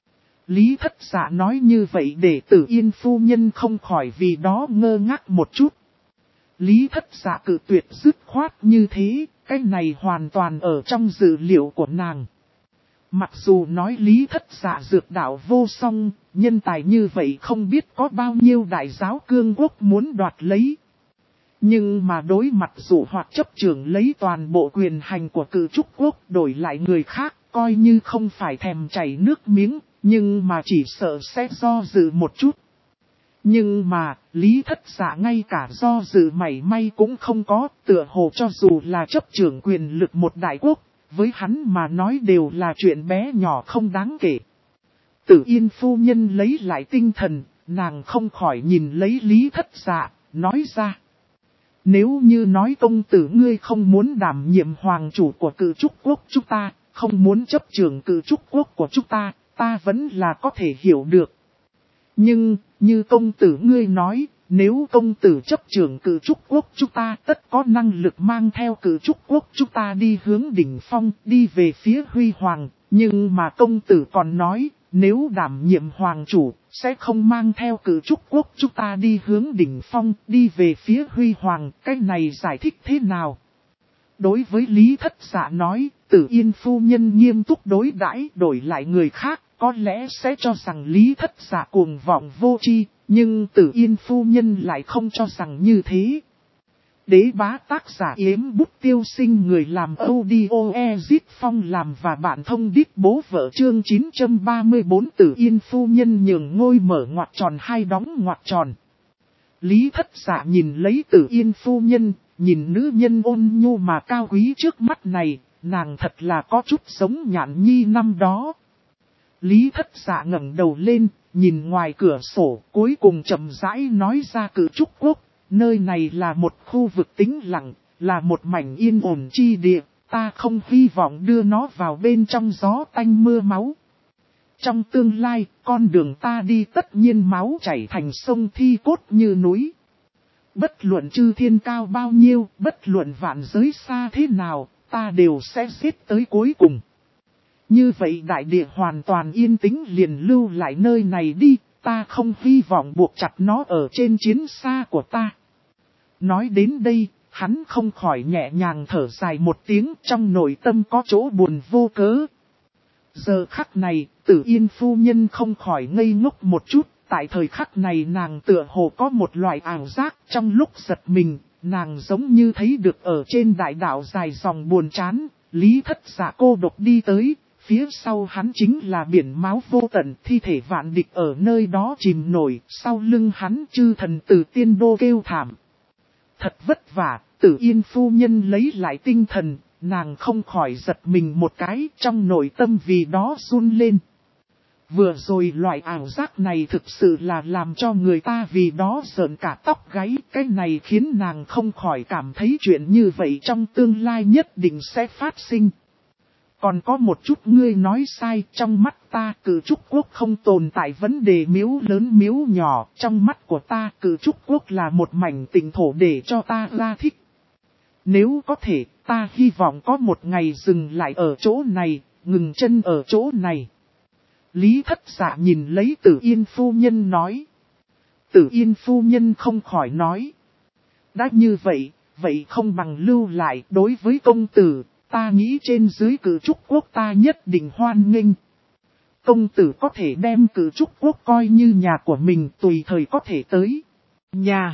Lý Thất Dạ nói như vậy để Tử Yên phu nhân không khỏi vì đó ngơ ngác một chút. Lý Thất Dạ cự tuyệt dứt khoát như thế, cái này hoàn toàn ở trong dữ liệu của nàng. Mặc dù nói Lý Thất Dạ dược đạo vô song, nhân tài như vậy không biết có bao nhiêu đại giáo cương quốc muốn đoạt lấy. Nhưng mà đối mặt dụ hoặc chấp trưởng lấy toàn bộ quyền hành của Cử Trúc Quốc đổi lại người khác, coi như không phải thèm chảy nước miếng, nhưng mà chỉ sợ sẽ do dự một chút. Nhưng mà, Lý Thất Dạ ngay cả do dự mảy may cũng không có, tựa hồ cho dù là chấp trưởng quyền lực một đại quốc. Với hắn mà nói đều là chuyện bé nhỏ không đáng kể. Tử Yên phu nhân lấy lại tinh thần, nàng không khỏi nhìn lấy Lý Thất Dạ, nói ra. Nếu như nói công tử ngươi không muốn đảm nhiệm hoàng chủ của Cử Trúc Quốc chúng ta, không muốn chấp trưởng Cử Trúc Quốc của chúng ta, ta vẫn là có thể hiểu được. Nhưng, như công tử ngươi nói, nếu công tử chấp trưởng Cử Trúc Quốc chúng ta tất có năng lực mang theo Cử Trúc Quốc chúng ta đi hướng đỉnh phong, đi về phía huy hoàng. Nhưng mà công tử còn nói, nếu đảm nhiệm hoàng chủ, sẽ không mang theo Cử Trúc Quốc chúng ta đi hướng đỉnh phong, đi về phía huy hoàng. Cái này giải thích thế nào? Đối với Lý Thất Dạ nói, Tử Yên phu nhân nghiêm túc đối đãi, đổi lại người khác, có lẽ sẽ cho rằng Lý Thất Dạ cuồng vọng vô tri. Nhưng Tử Yên phu nhân lại không cho rằng như thế. Đế bá tác giả Yếm Bút Tiêu Sinh, người làm audio Phong làm và bạn thông đít bố vợ chương 934. Tử Yên phu nhân nhường ngôi mở ngoặc tròn hai đóng ngoặc tròn. Lý Thất Dạ nhìn lấy Tử Yên phu nhân, nhìn nữ nhân ôn nhu mà cao quý trước mắt này, nàng thật là có chút giống Nhạn Nhi năm đó. Lý Thất Dạ ngẩng đầu lên, nhìn ngoài cửa sổ, cuối cùng chậm rãi nói ra Cử Trúc Quốc, nơi này là một khu vực tĩnh lặng, là một mảnh yên ổn chi địa, ta không hy vọng đưa nó vào bên trong gió tanh mưa máu. Trong tương lai, con đường ta đi tất nhiên máu chảy thành sông thi cốt như núi. Bất luận chư thiên cao bao nhiêu, bất luận vạn giới xa thế nào, ta đều sẽ giết tới cuối cùng. Như vậy đại địa hoàn toàn yên tĩnh liền lưu lại nơi này đi, ta không hy vọng buộc chặt nó ở trên chiến xa của ta. Nói đến đây, hắn không khỏi nhẹ nhàng thở dài một tiếng, trong nội tâm có chỗ buồn vô cớ. Giờ khắc này, Tử Yên phu nhân không khỏi ngây ngốc một chút, tại thời khắc này nàng tựa hồ có một loại ảo giác, trong lúc giật mình, nàng giống như thấy được ở trên đại đạo dài dòng buồn chán, Lý Thất Dạ cô độc đi tới, phía sau hắn chính là biển máu vô tận, thi thể vạn địch ở nơi đó chìm nổi, sau lưng hắn chư thần Tử Tiên Đô kêu thảm. Thật vất vả, Tử Yên phu nhân lấy lại tinh thần, nàng không khỏi giật mình một cái, trong nội tâm vì đó run lên. Vừa rồi loại ảo giác này thực sự là làm cho người ta vì đó sởn cả tóc gáy, cái này khiến nàng không khỏi cảm thấy chuyện như vậy trong tương lai nhất định sẽ phát sinh. Còn có một chút ngươi nói sai, trong mắt ta Cử Trúc Quốc không tồn tại vấn đề miếu lớn miếu nhỏ, trong mắt của ta Cử Trúc Quốc là một mảnh tỉnh thổ để cho ta ra thích. Nếu có thể, ta hy vọng có một ngày dừng lại ở chỗ này, ngừng chân ở chỗ này. Lý Thất Dạ nhìn lấy Tử Yên phu nhân nói. Tử Yên phu nhân không khỏi nói. Đã như vậy, vậy không bằng lưu lại đối với công tử, ta nghĩ trên dưới Cử Trúc Quốc ta nhất định hoan nghênh. Công tử có thể đem Cử Trúc Quốc coi như nhà của mình tùy thời có thể tới. Nhà.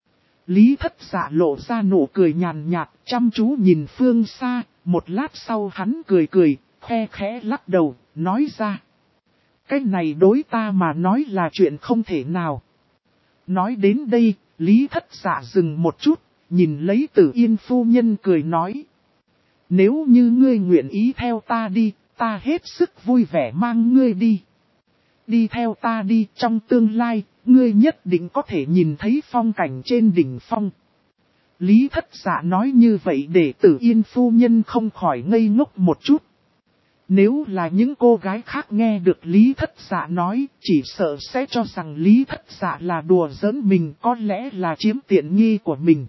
Lý Thất Dạ lộ ra nụ cười nhàn nhạt, chăm chú nhìn phương xa, một lát sau hắn cười cười, khe khẽ lắc đầu, nói ra. Cái này đối ta mà nói là chuyện không thể nào. Nói đến đây, Lý Thất Dạ dừng một chút, nhìn lấy Tử Yên phu nhân cười nói. Nếu như ngươi nguyện ý theo ta đi, ta hết sức vui vẻ mang ngươi đi. Đi theo ta đi, trong tương lai, ngươi nhất định có thể nhìn thấy phong cảnh trên đỉnh phong. Lý Thất Dạ nói như vậy để Tử Yên phu nhân không khỏi ngây ngốc một chút. Nếu là những cô gái khác nghe được Lý Thất Dạ nói, chỉ sợ sẽ cho rằng Lý Thất Dạ là đùa giỡn mình, có lẽ là chiếm tiện nghi của mình.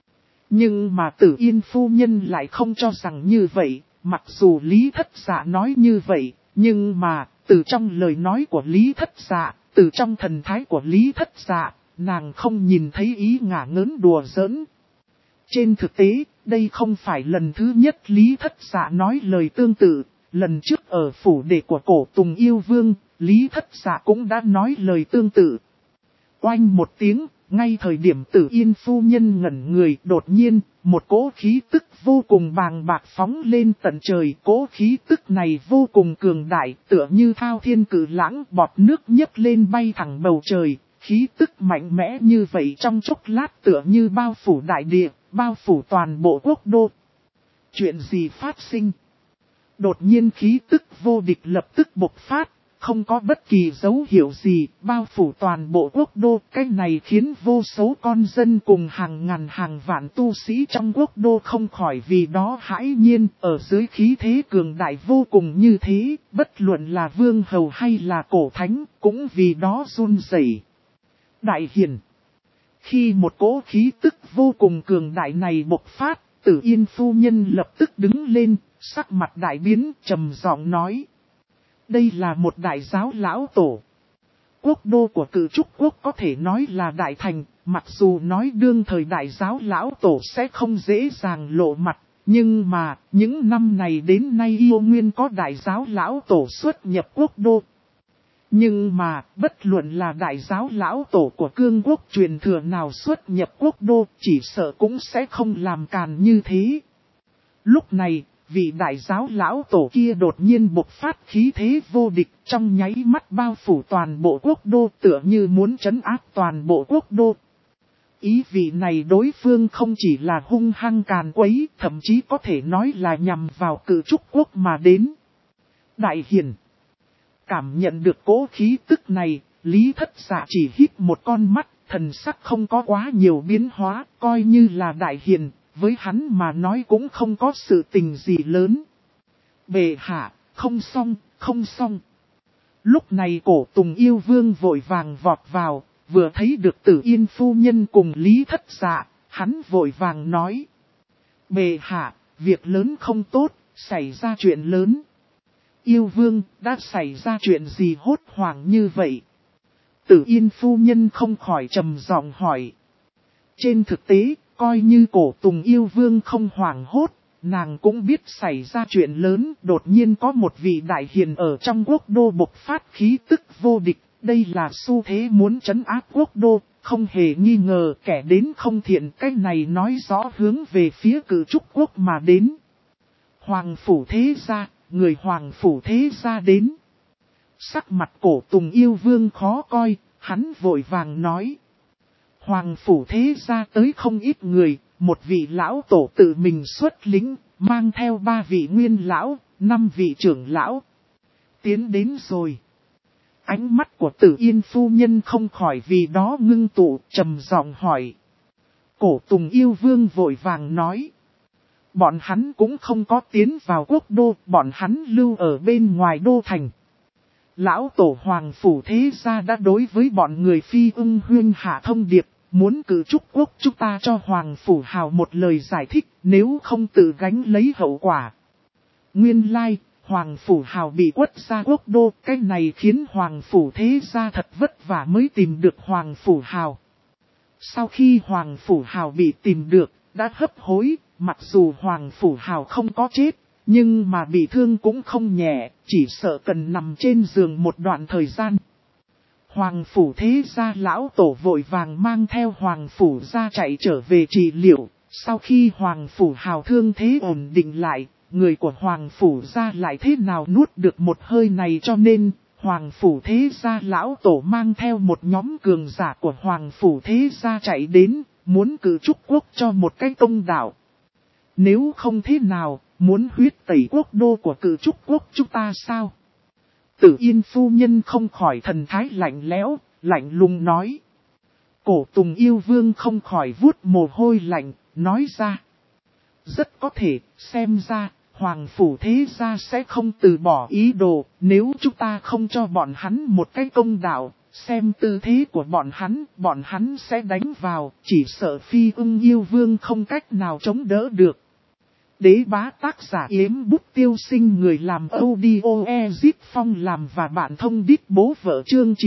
Nhưng mà Tử Yên phu nhân lại không cho rằng như vậy, mặc dù Lý Thất Dạ nói như vậy, nhưng mà, từ trong lời nói của Lý Thất Dạ, từ trong thần thái của Lý Thất Dạ, nàng không nhìn thấy ý ngả ngớn đùa giỡn. Trên thực tế, đây không phải lần thứ nhất Lý Thất Dạ nói lời tương tự. Lần trước ở phủ đệ của Cổ Tùng Yêu Vương, Lý Thất Dạ cũng đã nói lời tương tự. Oanh một tiếng, ngay thời điểm Tử Yên phu nhân ngẩn người, đột nhiên, một cỗ khí tức vô cùng bàng bạc phóng lên tận trời. Cỗ khí tức này vô cùng cường đại, tựa như thao thiên cử lãng, bọt nước nhấc lên bay thẳng bầu trời. Khí tức mạnh mẽ như vậy trong chốc lát tựa như bao phủ đại địa, bao phủ toàn bộ quốc đô. Chuyện gì phát sinh? Đột nhiên khí tức vô địch lập tức bộc phát, không có bất kỳ dấu hiệu gì, bao phủ toàn bộ quốc đô. Cái này khiến vô số con dân cùng hàng ngàn hàng vạn tu sĩ trong quốc đô không khỏi vì đó hãi nhiên. Ở dưới khí thế cường đại vô cùng như thế, bất luận là vương hầu hay là cổ thánh, cũng vì đó run rẩy. Đại hiền. Khi một cỗ khí tức vô cùng cường đại này bộc phát, Tử Yên phu nhân lập tức đứng lên, sắc mặt đại biến, trầm giọng nói. Đây là một đại giáo lão tổ. Quốc đô của Cử Trúc Quốc có thể nói là đại thành, mặc dù nói đương thời đại giáo lão tổ sẽ không dễ dàng lộ mặt, nhưng mà, những năm này đến nay yêu nguyên có đại giáo lão tổ xuất nhập quốc đô. Nhưng mà, bất luận là đại giáo lão tổ của cương quốc truyền thừa nào xuất nhập quốc đô, chỉ sợ cũng sẽ không làm càn như thế. Lúc này, vị đại giáo lão tổ kia đột nhiên bộc phát khí thế vô địch, trong nháy mắt bao phủ toàn bộ quốc đô, tựa như muốn trấn áp toàn bộ quốc đô. Ý vị này đối phương không chỉ là hung hăng càn quấy, thậm chí có thể nói là nhằm vào Cử Trúc Quốc mà đến. Đại hiền. Cảm nhận được cỗ khí tức này, Lý Thất Dạ chỉ hít một con mắt, thần sắc không có quá nhiều biến hóa, coi như là đại hiền, với hắn mà nói cũng không có sự tình gì lớn. Bệ hạ, không xong, không xong. Lúc này Cổ Tùng Yêu Vương vội vàng vọt vào, vừa thấy được Tử Yên phu nhân cùng Lý Thất Dạ, hắn vội vàng nói. Bệ hạ, việc lớn không tốt, xảy ra chuyện lớn. Yêu vương, đã xảy ra chuyện gì hốt hoảng như vậy? Tử Yên phu nhân không khỏi trầm giọng hỏi. Trên thực tế, coi như Cổ Tùng yêu vương không hoảng hốt, nàng cũng biết xảy ra chuyện lớn. Đột nhiên có một vị đại hiền ở trong quốc đô bộc phát khí tức vô địch. Đây là xu thế muốn trấn áp quốc đô, không hề nghi ngờ kẻ đến không thiện. Cái này nói rõ hướng về phía Cử Trúc quốc mà đến. Hoàng phủ thế gia, người hoàng phủ thế gia đến. Sắc mặt Cổ Tùng yêu vương khó coi, hắn vội vàng nói. Hoàng phủ thế gia tới không ít người, một vị lão tổ tự mình xuất lính, mang theo 3 vị nguyên lão, 5 vị trưởng lão. Tiến đến rồi. Ánh mắt của Tử Yên phu nhân không khỏi vì đó ngưng tụ, trầm giọng hỏi. Cổ Tùng yêu vương vội vàng nói. Bọn hắn cũng không có tiến vào quốc đô, bọn hắn lưu ở bên ngoài đô thành. Lão tổ hoàng phủ thế gia đã đối với bọn người Phi Ưng Huyên hạ thông điệp, muốn Cử Trúc quốc chúng ta cho hoàng phủ hào một lời giải thích, nếu không tự gánh lấy hậu quả. Nguyên lai, hoàng phủ hào bị quất ra quốc đô, cái này khiến hoàng phủ thế gia thật vất vả mới tìm được hoàng phủ hào. Sau khi hoàng phủ hào bị tìm được, đã hấp hối, mặc dù hoàng phủ hào không có chết. Nhưng mà bị thương cũng không nhẹ, chỉ sợ cần nằm trên giường một đoạn thời gian. Hoàng phủ thế gia lão tổ vội vàng mang theo hoàng phủ gia chạy trở về trị liệu. Sau khi hoàng phủ hào thương thế ổn định lại, người của hoàng phủ gia lại thế nào nuốt được một hơi này, cho nên hoàng phủ thế gia lão tổ mang theo một nhóm cường giả của hoàng phủ thế gia chạy đến, muốn Cử Trúc quốc cho một cái công đạo. Nếu không thế nào, muốn huyết tẩy quốc đô của Cử Trúc quốc chúng ta sao? Tử Yên phu nhân không khỏi thần thái lạnh lẽo, lạnh lùng nói. Cổ Tùng yêu vương không khỏi vuốt mồ hôi lạnh, nói ra. Rất có thể, xem ra, hoàng phủ thế gia sẽ không từ bỏ ý đồ, nếu chúng ta không cho bọn hắn một cái công đạo, xem tư thế của bọn hắn sẽ đánh vào, chỉ sợ Phi Ưng yêu vương không cách nào chống đỡ được. Đế bá tác giả Yếm Bút Tiêu Sinh, người làm audio Ezip Phong làm và bạn thông đít bố vợ chương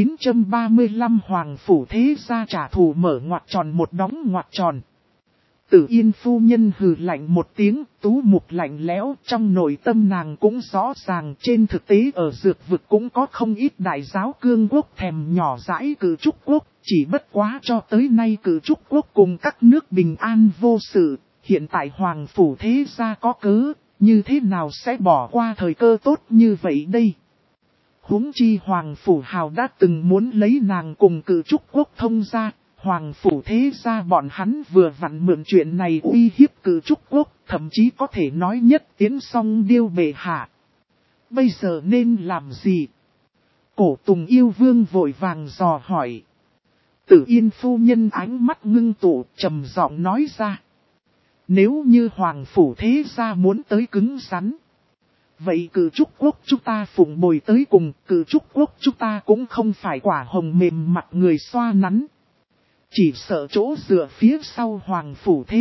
935 hoàng phủ thế gia trả thù mở ngoặc tròn một đóng ngoặc tròn. Tử Yên phu nhân hừ lạnh một tiếng, tú mục lạnh lẽo, trong nội tâm nàng cũng rõ ràng. Trên thực tế ở dược vực cũng có không ít đại giáo cương quốc thèm nhỏ dãi Cử Trúc quốc, chỉ bất quá cho tới nay Cử Trúc quốc cùng các nước bình an vô sự. Hiện tại hoàng phủ thế gia có cớ, như thế nào sẽ bỏ qua thời cơ tốt như vậy đây? Huống chi hoàng phủ hào đã từng muốn lấy nàng cùng Cử Trúc quốc thông gia, hoàng phủ thế gia bọn hắn vừa vặn mượn chuyện này uy hiếp Cử Trúc quốc, thậm chí có thể nói nhất tiến song điêu bệ hạ. Bây giờ nên làm gì? Cổ Tùng yêu vương vội vàng dò hỏi. Tử Yên phu nhân ánh mắt ngưng tụ, trầm giọng nói ra. Nếu như hoàng phủ thế gia muốn tới cứng rắn, vậy Cử Trúc quốc chúng ta phụng bồi tới cùng, Cử Trúc quốc chúng ta cũng không phải quả hồng mềm mặt người xoa nắn. Chỉ sợ chỗ dựa phía sau hoàng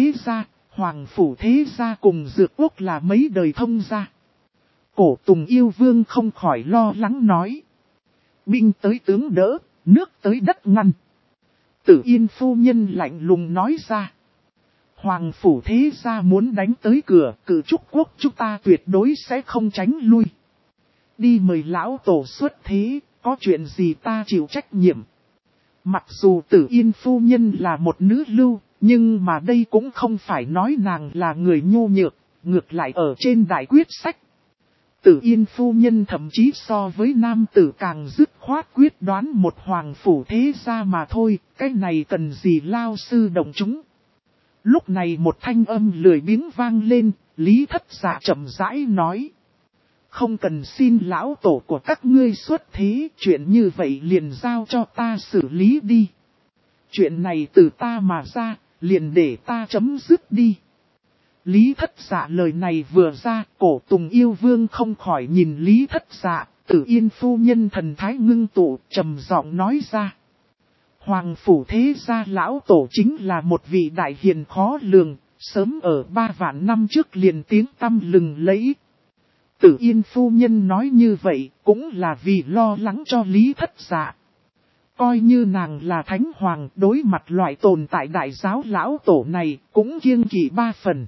phủ thế gia cùng Dược quốc là mấy đời thông gia. Cổ Tùng yêu vương không khỏi lo lắng nói. Binh tới tướng đỡ, nước tới đất ngăn. Tử Yên phu nhân lạnh lùng nói ra. Hoàng phủ thế gia muốn đánh tới cửa, Cử Trúc quốc chúng ta tuyệt đối sẽ không tránh lui. Đi mời lão tổ xuất thế, có chuyện gì ta chịu trách nhiệm. Mặc dù Tử Yên phu nhân là một nữ lưu, nhưng mà đây cũng không phải nói nàng là người nhu nhược, ngược lại ở trên đại quyết sách. Tử Yên phu nhân thậm chí so với nam tử càng dứt khoát quyết đoán một hoàng phủ thế gia mà thôi, cái này cần gì lao sư động chúng. Lúc này một thanh âm lười biếng vang lên, Lý Thất Dạ chậm rãi nói. Không cần xin lão tổ của các ngươi xuất thế, chuyện như vậy liền giao cho ta xử lý đi. Chuyện này từ ta mà ra, liền để ta chấm dứt đi. Lý Thất Dạ lời này vừa ra, Cổ Tùng yêu vương không khỏi nhìn Lý Thất Dạ, Tử Yên phu nhân thần thái ngưng tụ, trầm giọng nói ra. Hoàng phủ thế gia lão tổ chính là một vị đại hiền khó lường, sớm ở 3 vạn năm trước liền tiếng tăm lừng lẫy. Tử Yên phu nhân nói như vậy cũng là vì lo lắng cho Lý Thất Dạ. Coi như nàng là thánh hoàng, đối mặt loại tồn tại đại giáo lão tổ này cũng kiêng kỵ 3 phần.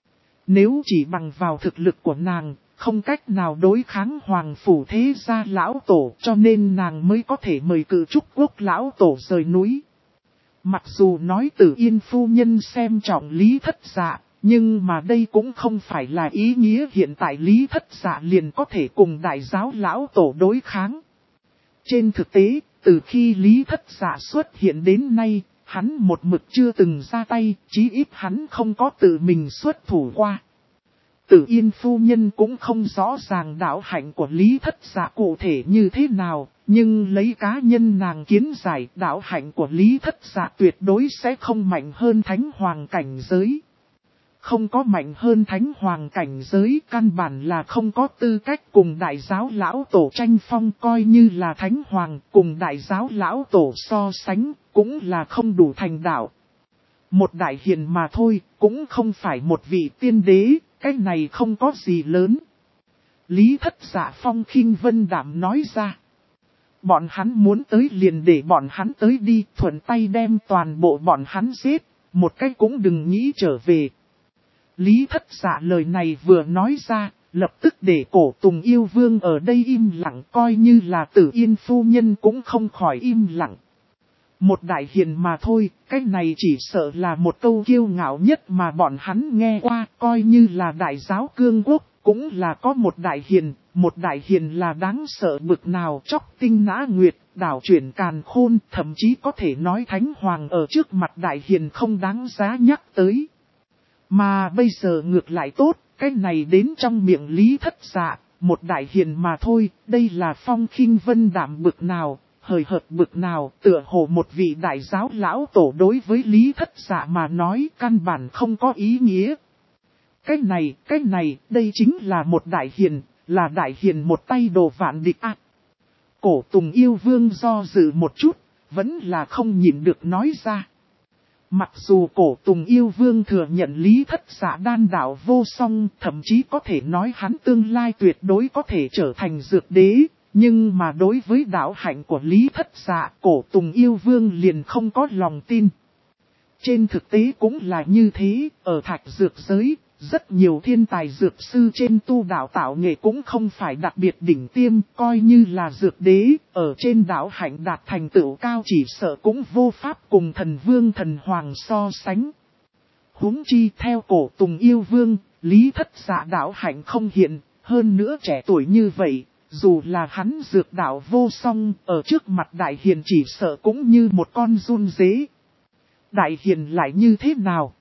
Nếu chỉ bằng vào thực lực của nàng, không cách nào đối kháng hoàng phủ thế gia lão tổ, cho nên nàng mới có thể mời Cử Trúc Quốc lão tổ rời núi. Mặc dù nói Tử Yên phu nhân xem trọng Lý Thất Dạ, nhưng mà đây cũng không phải là ý nghĩa hiện tại Lý Thất Dạ liền có thể cùng đại giáo lão tổ đối kháng. Trên thực tế, từ khi Lý Thất Dạ xuất hiện đến nay, hắn một mực chưa từng ra tay, chí ít hắn không có tự mình xuất thủ qua. Tử Yên phu nhân cũng không rõ ràng đạo hạnh của Lý Thất Dạ cụ thể như thế nào, nhưng lấy cá nhân nàng kiến giải đạo hạnh của Lý Thất Dạ tuyệt đối sẽ không mạnh hơn thánh hoàng cảnh giới. Không có mạnh hơn thánh hoàng cảnh giới, căn bản là không có tư cách cùng đại giáo lão tổ tranh phong, coi như là thánh hoàng cùng đại giáo lão tổ so sánh, cũng là không đủ thành đạo. Một đại hiền mà thôi, cũng không phải một vị tiên đế, cái này không có gì lớn. Lý Thất Dạ phong khinh vân đạm nói ra. Bọn hắn muốn tới liền để bọn hắn tới đi, thuận tay đem toàn bộ bọn hắn giết, một cách cũng đừng nghĩ trở về. Lý Thất Dạ lời này vừa nói ra, lập tức để Cổ Tùng Yêu Vương ở đây im lặng, coi như là Tử Yên phu nhân cũng không khỏi im lặng. Một đại hiền mà thôi, cái này chỉ sợ là một câu kiêu ngạo nhất mà bọn hắn nghe qua, coi như là đại giáo cương quốc, cũng là có một đại hiền là đáng sợ bực nào, chóc tinh nã nguyệt, đảo chuyển càn khôn, thậm chí có thể nói thánh hoàng ở trước mặt đại hiền không đáng giá nhắc tới. Mà bây giờ ngược lại tốt, cái này đến trong miệng Lý Thất Dạ, một đại hiền mà thôi, đây là phong khinh vân đạm bực nào, hời hợt bực nào, tựa hồ một vị đại giáo lão tổ đối với Lý Thất Dạ mà nói căn bản không có ý nghĩa. Cái này, đây chính là một đại hiền, là đại hiền một tay đồ vạn địch ác. Cổ Tùng Yêu Vương do dự một chút, vẫn là không nhịn được nói ra. Mặc dù Cổ Tùng Yêu Vương thừa nhận Lý Thất Dạ đan đạo vô song, thậm chí có thể nói hắn tương lai tuyệt đối có thể trở thành dược đế, nhưng mà đối với đạo hạnh của Lý Thất Dạ, Cổ Tùng Yêu Vương liền không có lòng tin. Trên thực tế cũng là như thế, ở thạch dược giới, rất nhiều thiên tài dược sư trên tu đạo tạo nghệ cũng không phải đặc biệt đỉnh tiêm, coi như là dược đế, ở trên đạo hạnh đạt thành tựu cao chỉ sợ cũng vô pháp cùng thần vương thần hoàng so sánh. Huống chi theo Cổ Tùng Yêu Vương, Lý Thất Dạ đạo hạnh không hiện, hơn nữa trẻ tuổi như vậy, dù là hắn dược đạo vô song, ở trước mặt đại hiền chỉ sợ cũng như một con giun dế. Đại hiền lại như thế nào?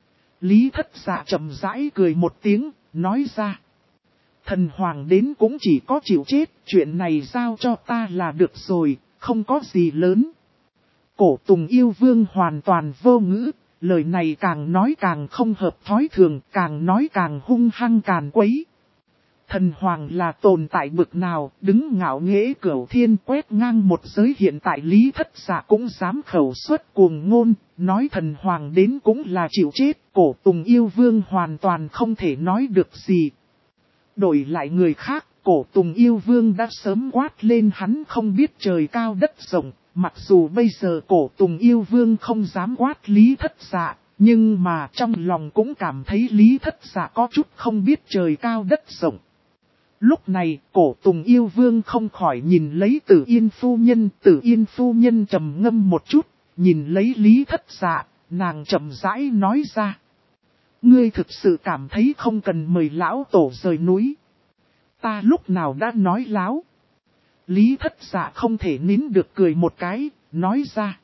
Lý Thất Dạ chậm rãi cười một tiếng, nói ra. Thần hoàng đến cũng chỉ có chịu chết, chuyện này giao cho ta là được rồi, không có gì lớn. Cổ Tùng Yêu Vương hoàn toàn vô ngữ, lời này càng nói càng không hợp thói thường, càng nói càng hung hăng càn quấy. Thần hoàng là tồn tại bực nào, đứng ngạo nghễ cửu thiên quét ngang một giới hiện tại Lý Thất Dạ cũng dám khẩu xuất cuồng ngôn, nói thần hoàng đến cũng là chịu chết, Cổ Tùng Yêu Vương hoàn toàn không thể nói được gì. Đổi lại người khác, Cổ Tùng Yêu Vương đã sớm quát lên hắn không biết trời cao đất rộng, mặc dù bây giờ Cổ Tùng Yêu Vương không dám quát Lý Thất Dạ, nhưng mà trong lòng cũng cảm thấy Lý Thất Dạ có chút không biết trời cao đất rộng. Lúc này, Cổ Tùng Yêu Vương không khỏi nhìn lấy Tử Yên phu nhân trầm ngâm một chút, nhìn lấy Lý Thất Dạ, nàng chậm rãi nói ra. Ngươi thực sự cảm thấy không cần mời lão tổ rời núi. Ta lúc nào đã nói láo. Lý Thất Dạ không thể nín được cười một cái, nói ra.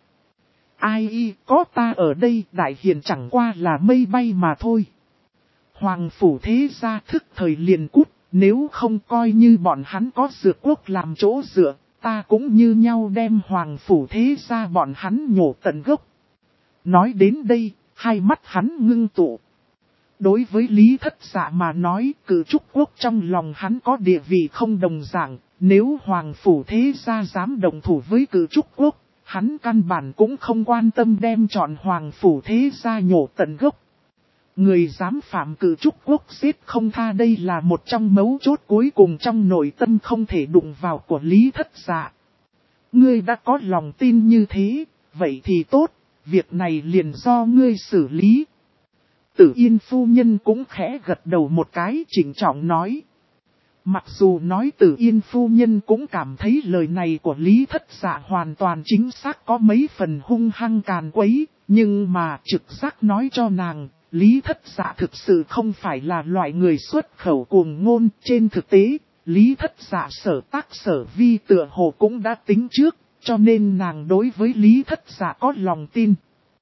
Ai có ta ở đây, đại hiền chẳng qua là mây bay mà thôi. Hoàng phủ thế gia thức thời liền cút. Nếu không coi như bọn hắn có dược quốc làm chỗ dựa, ta cũng như nhau đem hoàng phủ thế gia bọn hắn nhổ tận gốc. Nói đến đây, hai mắt hắn ngưng tụ. Đối với Lý Thất Dạ mà nói, Cử Trúc Quốc trong lòng hắn có địa vị không đồng dạng, nếu hoàng phủ thế gia dám đồng thủ với Cử Trúc Quốc, hắn căn bản cũng không quan tâm đem chọn hoàng phủ thế gia nhổ tận gốc. Người dám phạm cử trúc quốc giết không tha, đây là một trong mấu chốt cuối cùng trong nội tâm không thể đụng vào của Lý Thất Dạ. Ngươi đã có lòng tin như thế, vậy thì tốt, việc này liền do ngươi xử lý. Tử Yên phu nhân cũng khẽ gật đầu một cái, trịnh trọng nói. Mặc dù nói Tử Yên phu nhân cũng cảm thấy lời này của Lý Thất Dạ hoàn toàn chính xác, có mấy phần hung hăng càn quấy, nhưng mà trực giác nói cho nàng, Lý Thất Dạ thực sự không phải là loại người xuất khẩu cuồng ngôn. Trên thực tế, Lý Thất Dạ sở tác sở vi tựa hồ cũng đã tính trước, cho nên nàng đối với Lý Thất Dạ có lòng tin.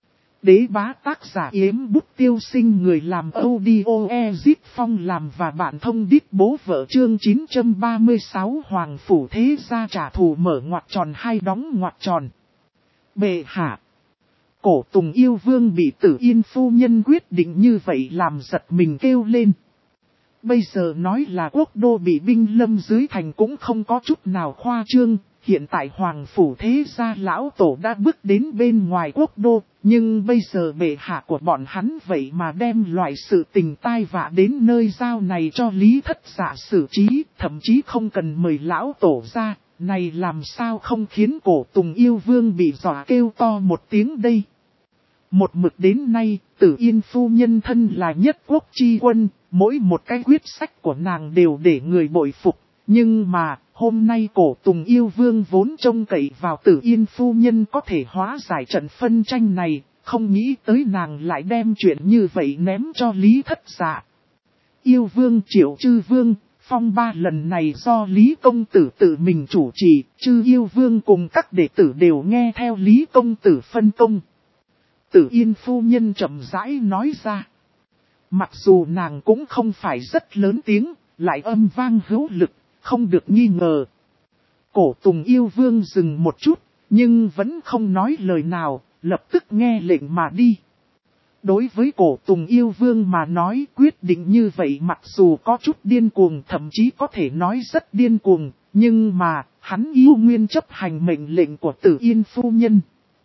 Đế bá tác giả Yếm Bút Tiêu Sinh, người làm audio Ezip Phong làm và bạn thông đít bố vợ, chương 936 Hoàng Phủ Thế Gia trả thù mở ngoặc tròn hai đóng ngoặc tròn. Bệ hạ. Cổ Tùng Yêu Vương bị Tử Yên phu nhân quyết định như vậy làm giật mình kêu lên. Bây giờ nói là quốc đô bị binh lâm dưới thành cũng không có chút nào khoa trương. Hiện tại Hoàng Phủ Thế Gia lão tổ đã bước đến bên ngoài quốc đô, nhưng bây giờ bệ hạ của bọn hắn vậy mà đem loại sự tình tai vạ đến nơi giao này cho Lý Thất Dạ xử trí, thậm chí không cần mời lão tổ ra, này làm sao không khiến Cổ Tùng Yêu Vương bị dọa kêu to một tiếng đây. Một mực đến nay, Tử Yên phu nhân thân là nhất quốc chi quân, mỗi một cái quyết sách của nàng đều để người bội phục, nhưng mà hôm nay Cổ Tùng Yêu Vương vốn trông cậy vào Tử Yên phu nhân có thể hóa giải trận phân tranh này, không nghĩ tới nàng lại đem chuyện như vậy ném cho Lý Thất Dạ. Yêu Vương Triệu Chư Vương, phong ba lần này do Lý Công Tử tự mình chủ trì, Chư Yêu Vương cùng các đệ tử đều nghe theo Lý Công Tử phân công. Tử Yên phu nhân chậm rãi nói ra. Mặc dù nàng cũng không phải rất lớn tiếng, lại âm vang hữu lực, không được nghi ngờ. Cổ Tùng Yêu Vương dừng một chút, nhưng vẫn không nói lời nào, lập tức nghe lệnh mà đi. Đối với Cổ Tùng Yêu Vương mà nói, quyết định như vậy mặc dù có chút điên cuồng, thậm chí có thể nói rất điên cuồng, nhưng mà hắn yêu nguyên chấp hành mệnh lệnh của Tử Yên phu nhân.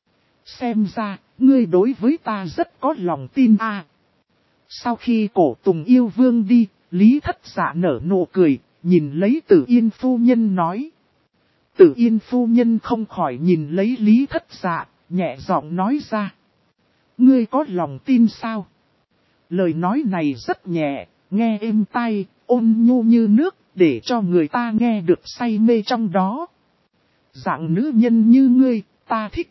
Xem ra, ngươi đối với ta rất có lòng tin à. Sau khi Cổ Tùng Yêu Vương đi, Lý Thất Dạ nở nụ cười, nhìn lấy Tử Yên phu nhân nói. Tử Yên phu nhân không khỏi nhìn lấy Lý Thất Dạ, nhẹ giọng nói ra. Ngươi có lòng tin sao? Lời nói này rất nhẹ, nghe êm tai, ôn nhu như nước, để cho người ta nghe được say mê trong đó. Dạng nữ nhân như ngươi, ta thích.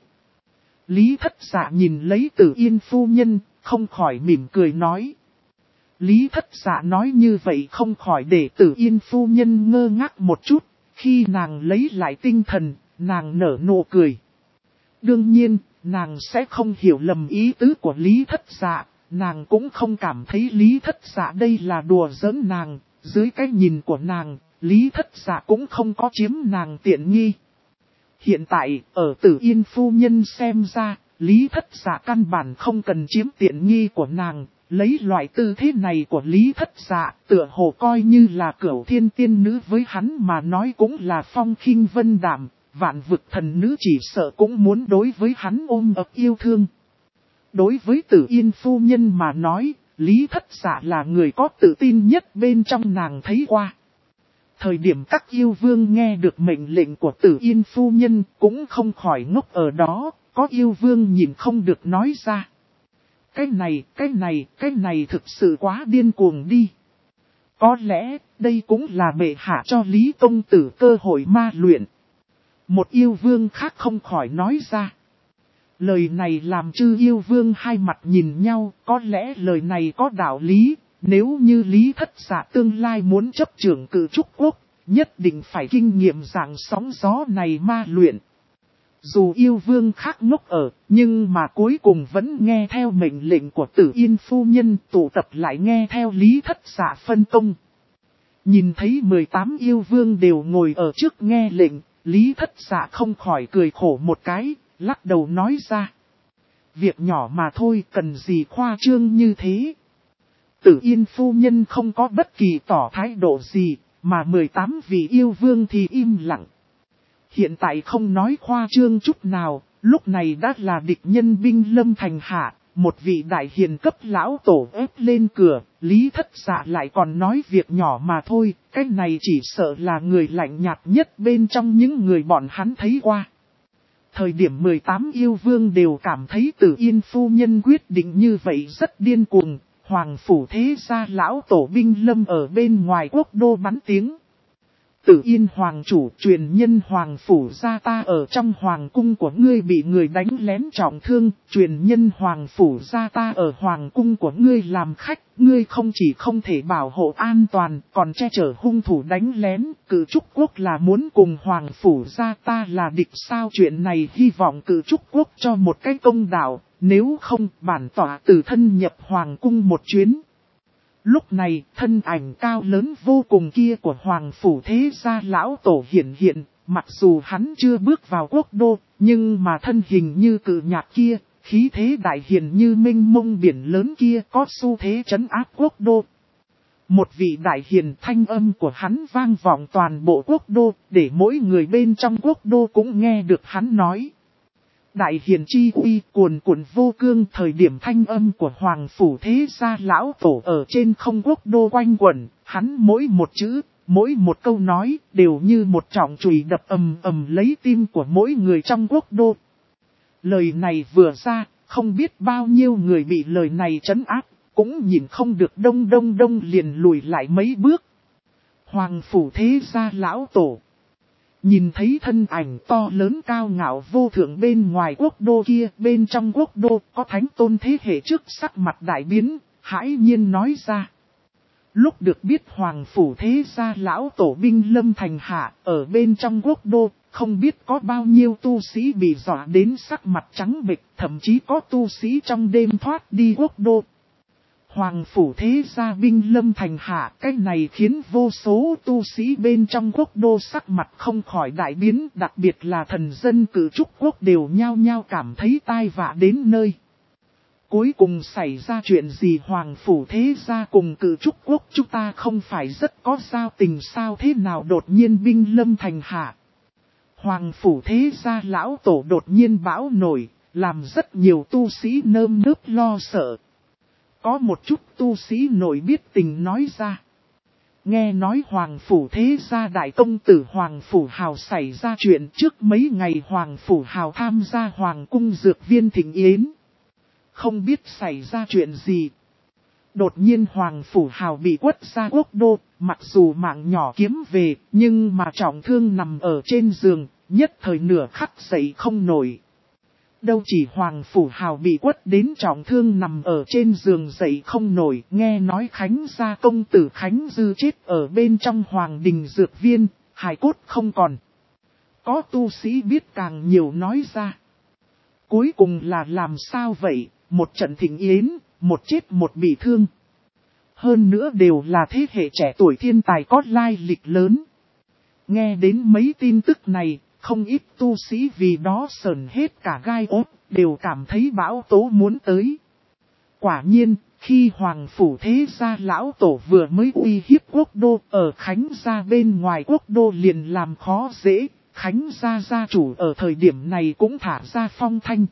Lý Thất Dạ nhìn lấy Tử Yên phu nhân, không khỏi mỉm cười nói. Lý Thất Dạ nói như vậy không khỏi để Tử Yên phu nhân ngơ ngác một chút, khi nàng lấy lại tinh thần, nàng nở nụ cười. Đương nhiên, nàng sẽ không hiểu lầm ý tứ của Lý Thất Dạ, nàng cũng không cảm thấy Lý Thất Dạ đây là đùa giỡn nàng, dưới cái nhìn của nàng, Lý Thất Dạ cũng không có chiếm nàng tiện nghi. Hiện tại, ở Tử Yên phu nhân xem ra, Lý Thất Dạ căn bản không cần chiếm tiện nghi của nàng, lấy loại tư thế này của Lý Thất Dạ, tựa hồ coi như là cửu thiên tiên nữ với hắn mà nói cũng là phong khinh vân đạm, vạn vực thần nữ chỉ sợ cũng muốn đối với hắn ôm ấp yêu thương. Đối với Tử Yên phu nhân mà nói, Lý Thất Dạ là người có tự tin nhất bên trong nàng thấy qua. Thời điểm các yêu vương nghe được mệnh lệnh của Tử Yên phu nhân cũng không khỏi ngốc ở đó, có yêu vương nhìn không được nói ra. Cái này thực sự quá điên cuồng đi. Có lẽ đây cũng là bệ hạ cho Lý Công Tử cơ hội ma luyện. Một yêu vương khác không khỏi nói ra. Lời này làm Chư Yêu Vương hai mặt nhìn nhau, có lẽ lời này có đạo lý. Nếu như Lý Thất Dạ tương lai muốn chấp trưởng cử trúc quốc, nhất định phải kinh nghiệm dạng sóng gió này ma luyện. Dù yêu vương khác ngốc ở, nhưng mà cuối cùng vẫn nghe theo mệnh lệnh của Tử Yên phu nhân, tụ tập lại nghe theo Lý Thất Dạ phân công. Nhìn thấy 18 yêu vương đều ngồi ở trước nghe lệnh, Lý Thất Dạ không khỏi cười khổ một cái, lắc đầu nói ra. Việc nhỏ mà thôi, cần gì khoa trương như thế. Tử Yên phu nhân không có bất kỳ tỏ thái độ gì, mà 18 vị yêu vương thì im lặng. Hiện tại không nói khoa trương chút nào, lúc này đã là địch nhân binh lâm thành hạ, một vị đại hiền cấp lão tổ ép lên cửa, Lý Thất Dạ lại còn nói việc nhỏ mà thôi, cái này chỉ sợ là người lạnh nhạt nhất bên trong những người bọn hắn thấy qua. Thời điểm 18 yêu vương đều cảm thấy Tử Yên phu nhân quyết định như vậy rất điên cuồng, Hoàng phủ thế gia lão tổ binh lâm ở bên ngoài quốc đô bắn tiếng. Tử Yên hoàng chủ truyền nhân hoàng phủ gia ta ở trong hoàng cung của ngươi bị người đánh lén trọng thương, truyền nhân hoàng phủ gia ta ở hoàng cung của ngươi làm khách, ngươi không chỉ không thể bảo hộ an toàn, còn che chở hung thủ đánh lén, Cự Trúc Quốc là muốn cùng hoàng phủ gia ta là địch sao? Chuyện này hy vọng Cự Trúc Quốc cho một cái công đạo, nếu không bản tỏa từ thân nhập hoàng cung một chuyến. Lúc này, thân ảnh cao lớn vô cùng kia của Hoàng phủ thế gia lão tổ hiện, mặc dù hắn chưa bước vào quốc đô, nhưng mà thân hình như cự nhạc kia, khí thế đại hiền như mênh mông biển lớn kia có xu thế trấn áp quốc đô. Một vị đại hiền thanh âm của hắn vang vọng toàn bộ quốc đô, để mỗi người bên trong quốc đô cũng nghe được hắn nói. Đại hiền chi uy cuồn cuộn vô cương, thời điểm thanh âm của Hoàng phủ thế gia lão tổ ở trên không quốc đô quanh quẩn, hắn mỗi một chữ, mỗi một câu nói đều như một trọng chùy đập ầm ầm lấy tim của mỗi người trong quốc đô. Lời này vừa ra, không biết bao nhiêu người bị lời này trấn áp, cũng nhìn không được đông liền lùi lại mấy bước. Hoàng phủ thế gia lão tổ nhìn thấy thân ảnh to lớn cao ngạo vô thượng bên ngoài quốc đô kia, bên trong quốc đô có thánh tôn thế hệ trước sắc mặt đại biến, hãi nhiên nói ra. Lúc được biết Hoàng phủ thế gia lão tổ binh lâm thành hạ, ở bên trong quốc đô, không biết có bao nhiêu tu sĩ bị dọa đến sắc mặt trắng bệch, thậm chí có tu sĩ trong đêm thoát đi quốc đô. Hoàng phủ thế gia binh lâm thành hạ, cái này khiến vô số tu sĩ bên trong quốc đô sắc mặt không khỏi đại biến, đặc biệt là thần dân Cự Trúc Quốc đều nhao nhao cảm thấy tai vạ đến nơi. Cuối cùng xảy ra chuyện gì? Hoàng phủ thế gia cùng Cự Trúc Quốc chúng ta không phải rất có giao tình sao, thế nào đột nhiên binh lâm thành hạ? Hoàng phủ thế gia lão tổ đột nhiên bão nổi, làm rất nhiều tu sĩ nơm nớp lo sợ. Có một chút tu sĩ nổi biết tình nói ra. Nghe nói Hoàng phủ thế gia đại công tử Hoàng phủ Hào xảy ra chuyện, trước mấy ngày Hoàng phủ Hào tham gia Hoàng cung dược viên thịnh yến. Không biết xảy ra chuyện gì. Đột nhiên Hoàng phủ Hào bị quất ra quốc đô, mặc dù mạng nhỏ kiếm về, nhưng mà trọng thương nằm ở trên giường, nhất thời nửa khắc dậy không nổi. Đâu chỉ Hoàng phủ Hào bị quất đến trọng thương nằm ở trên giường dậy không nổi, nghe nói Khánh gia công tử Khánh Dư chết ở bên trong Hoàng đình dược viên, hài cốt không còn. Có tu sĩ biết càng nhiều nói ra. Cuối cùng là làm sao vậy, một trận thịnh yến, một chết một bị thương. Hơn nữa đều là thế hệ trẻ tuổi thiên tài có lai lịch lớn. Nghe đến mấy tin tức này, không ít tu sĩ vì đó sờn hết cả gai ốt, đều cảm thấy bão tố muốn tới. Quả nhiên, khi Hoàng phủ thế gia lão tổ vừa mới uy hiếp quốc đô, ở Khánh gia bên ngoài quốc đô liền làm khó dễ, Khánh gia gia chủ ở thời điểm này cũng thả ra phong thanh.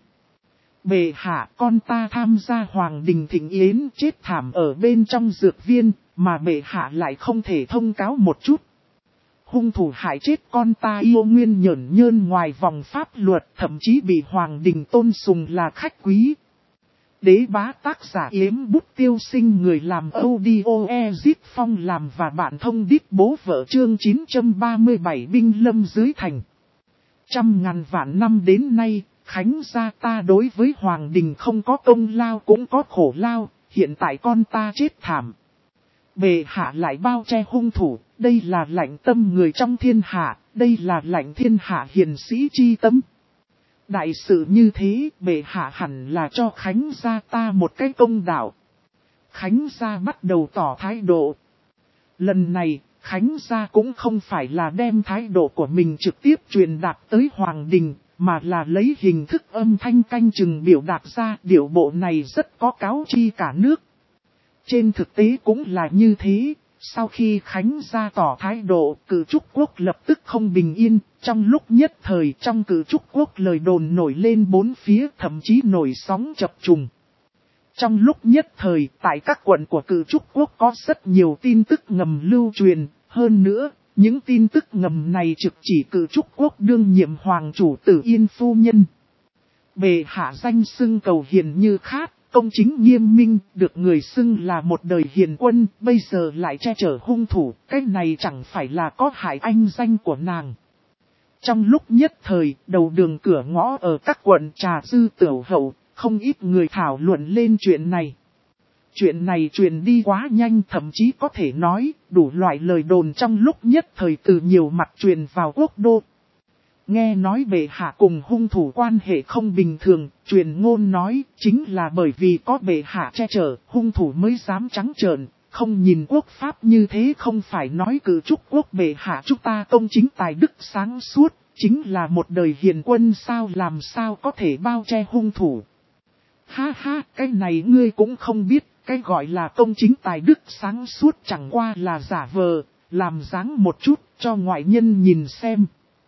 Bệ hạ, con ta tham gia Hoàng đình thịnh yến chết thảm ở bên trong dược viên, mà bệ hạ lại không thể thông cáo một chút. Hung thủ hại chết con ta yêu nguyên nhởn nhơn ngoài vòng pháp luật, thậm chí bị Hoàng đình tôn sùng là khách quý. Đế bá tác giả Yếm Bút Tiêu Sinh, người làm audio Ezit Phong làm và bạn thông đít bố vợ, chương 937 binh lâm dưới thành. Trăm ngàn vạn năm đến nay, Khánh gia ta đối với Hoàng đình không có công lao cũng có khổ lao, hiện tại con ta chết thảm. Bệ hạ lại bao che hung thủ, đây là lạnh tâm người trong thiên hạ, đây là lạnh thiên hạ hiền sĩ chi tâm. Đại sự như thế, bệ hạ hẳn là cho Khánh gia ta một cái công đạo. Khánh gia bắt đầu tỏ thái độ. Lần này, Khánh gia cũng không phải là đem thái độ của mình trực tiếp truyền đạt tới Hoàng đình, mà là lấy hình thức âm thanh canh chừng biểu đạt ra. Điệu bộ này rất có cáo chi cả nước. Trên thực tế cũng là như thế, sau khi Khánh gia tỏ thái độ, Cự Trúc Quốc lập tức không bình yên, trong lúc nhất thời trong Cự Trúc Quốc lời đồn nổi lên bốn phía, thậm chí nổi sóng chập trùng. Trong lúc nhất thời, tại các quận của Cử Trúc Quốc có rất nhiều tin tức ngầm lưu truyền, hơn nữa, những tin tức ngầm này trực chỉ Cử Trúc Quốc đương nhiệm hoàng chủ Tử Yên phu nhân. Bệ hạ danh xưng cầu hiền như khát, công chính nghiêm minh, được người xưng là một đời hiền quân, bây giờ lại che chở hung thủ, cái này chẳng phải là có hại anh danh của nàng. Trong lúc nhất thời, đầu đường cửa ngõ ở các quận Trà Dư Tửu Hậu, không ít người thảo luận lên chuyện này. Chuyện này truyền đi quá nhanh, thậm chí có thể nói, đủ loại lời đồn trong lúc nhất thời từ nhiều mặt truyền vào quốc đô. Nghe nói bệ hạ cùng hung thủ quan hệ không bình thường, truyền ngôn nói chính là bởi vì có bệ hạ che chở, hung thủ mới dám trắng trợn, không nhìn quốc pháp như thế, không phải nói Cử Trúc Quốc bệ hạ chúng ta công chính tài đức sáng suốt, chính là một đời hiền quân sao, làm sao có thể bao che hung thủ. Ha ha, cái này ngươi cũng không biết, cái gọi là công chính tài đức sáng suốt chẳng qua là giả vờ, làm dáng một chút cho ngoại nhân nhìn xem.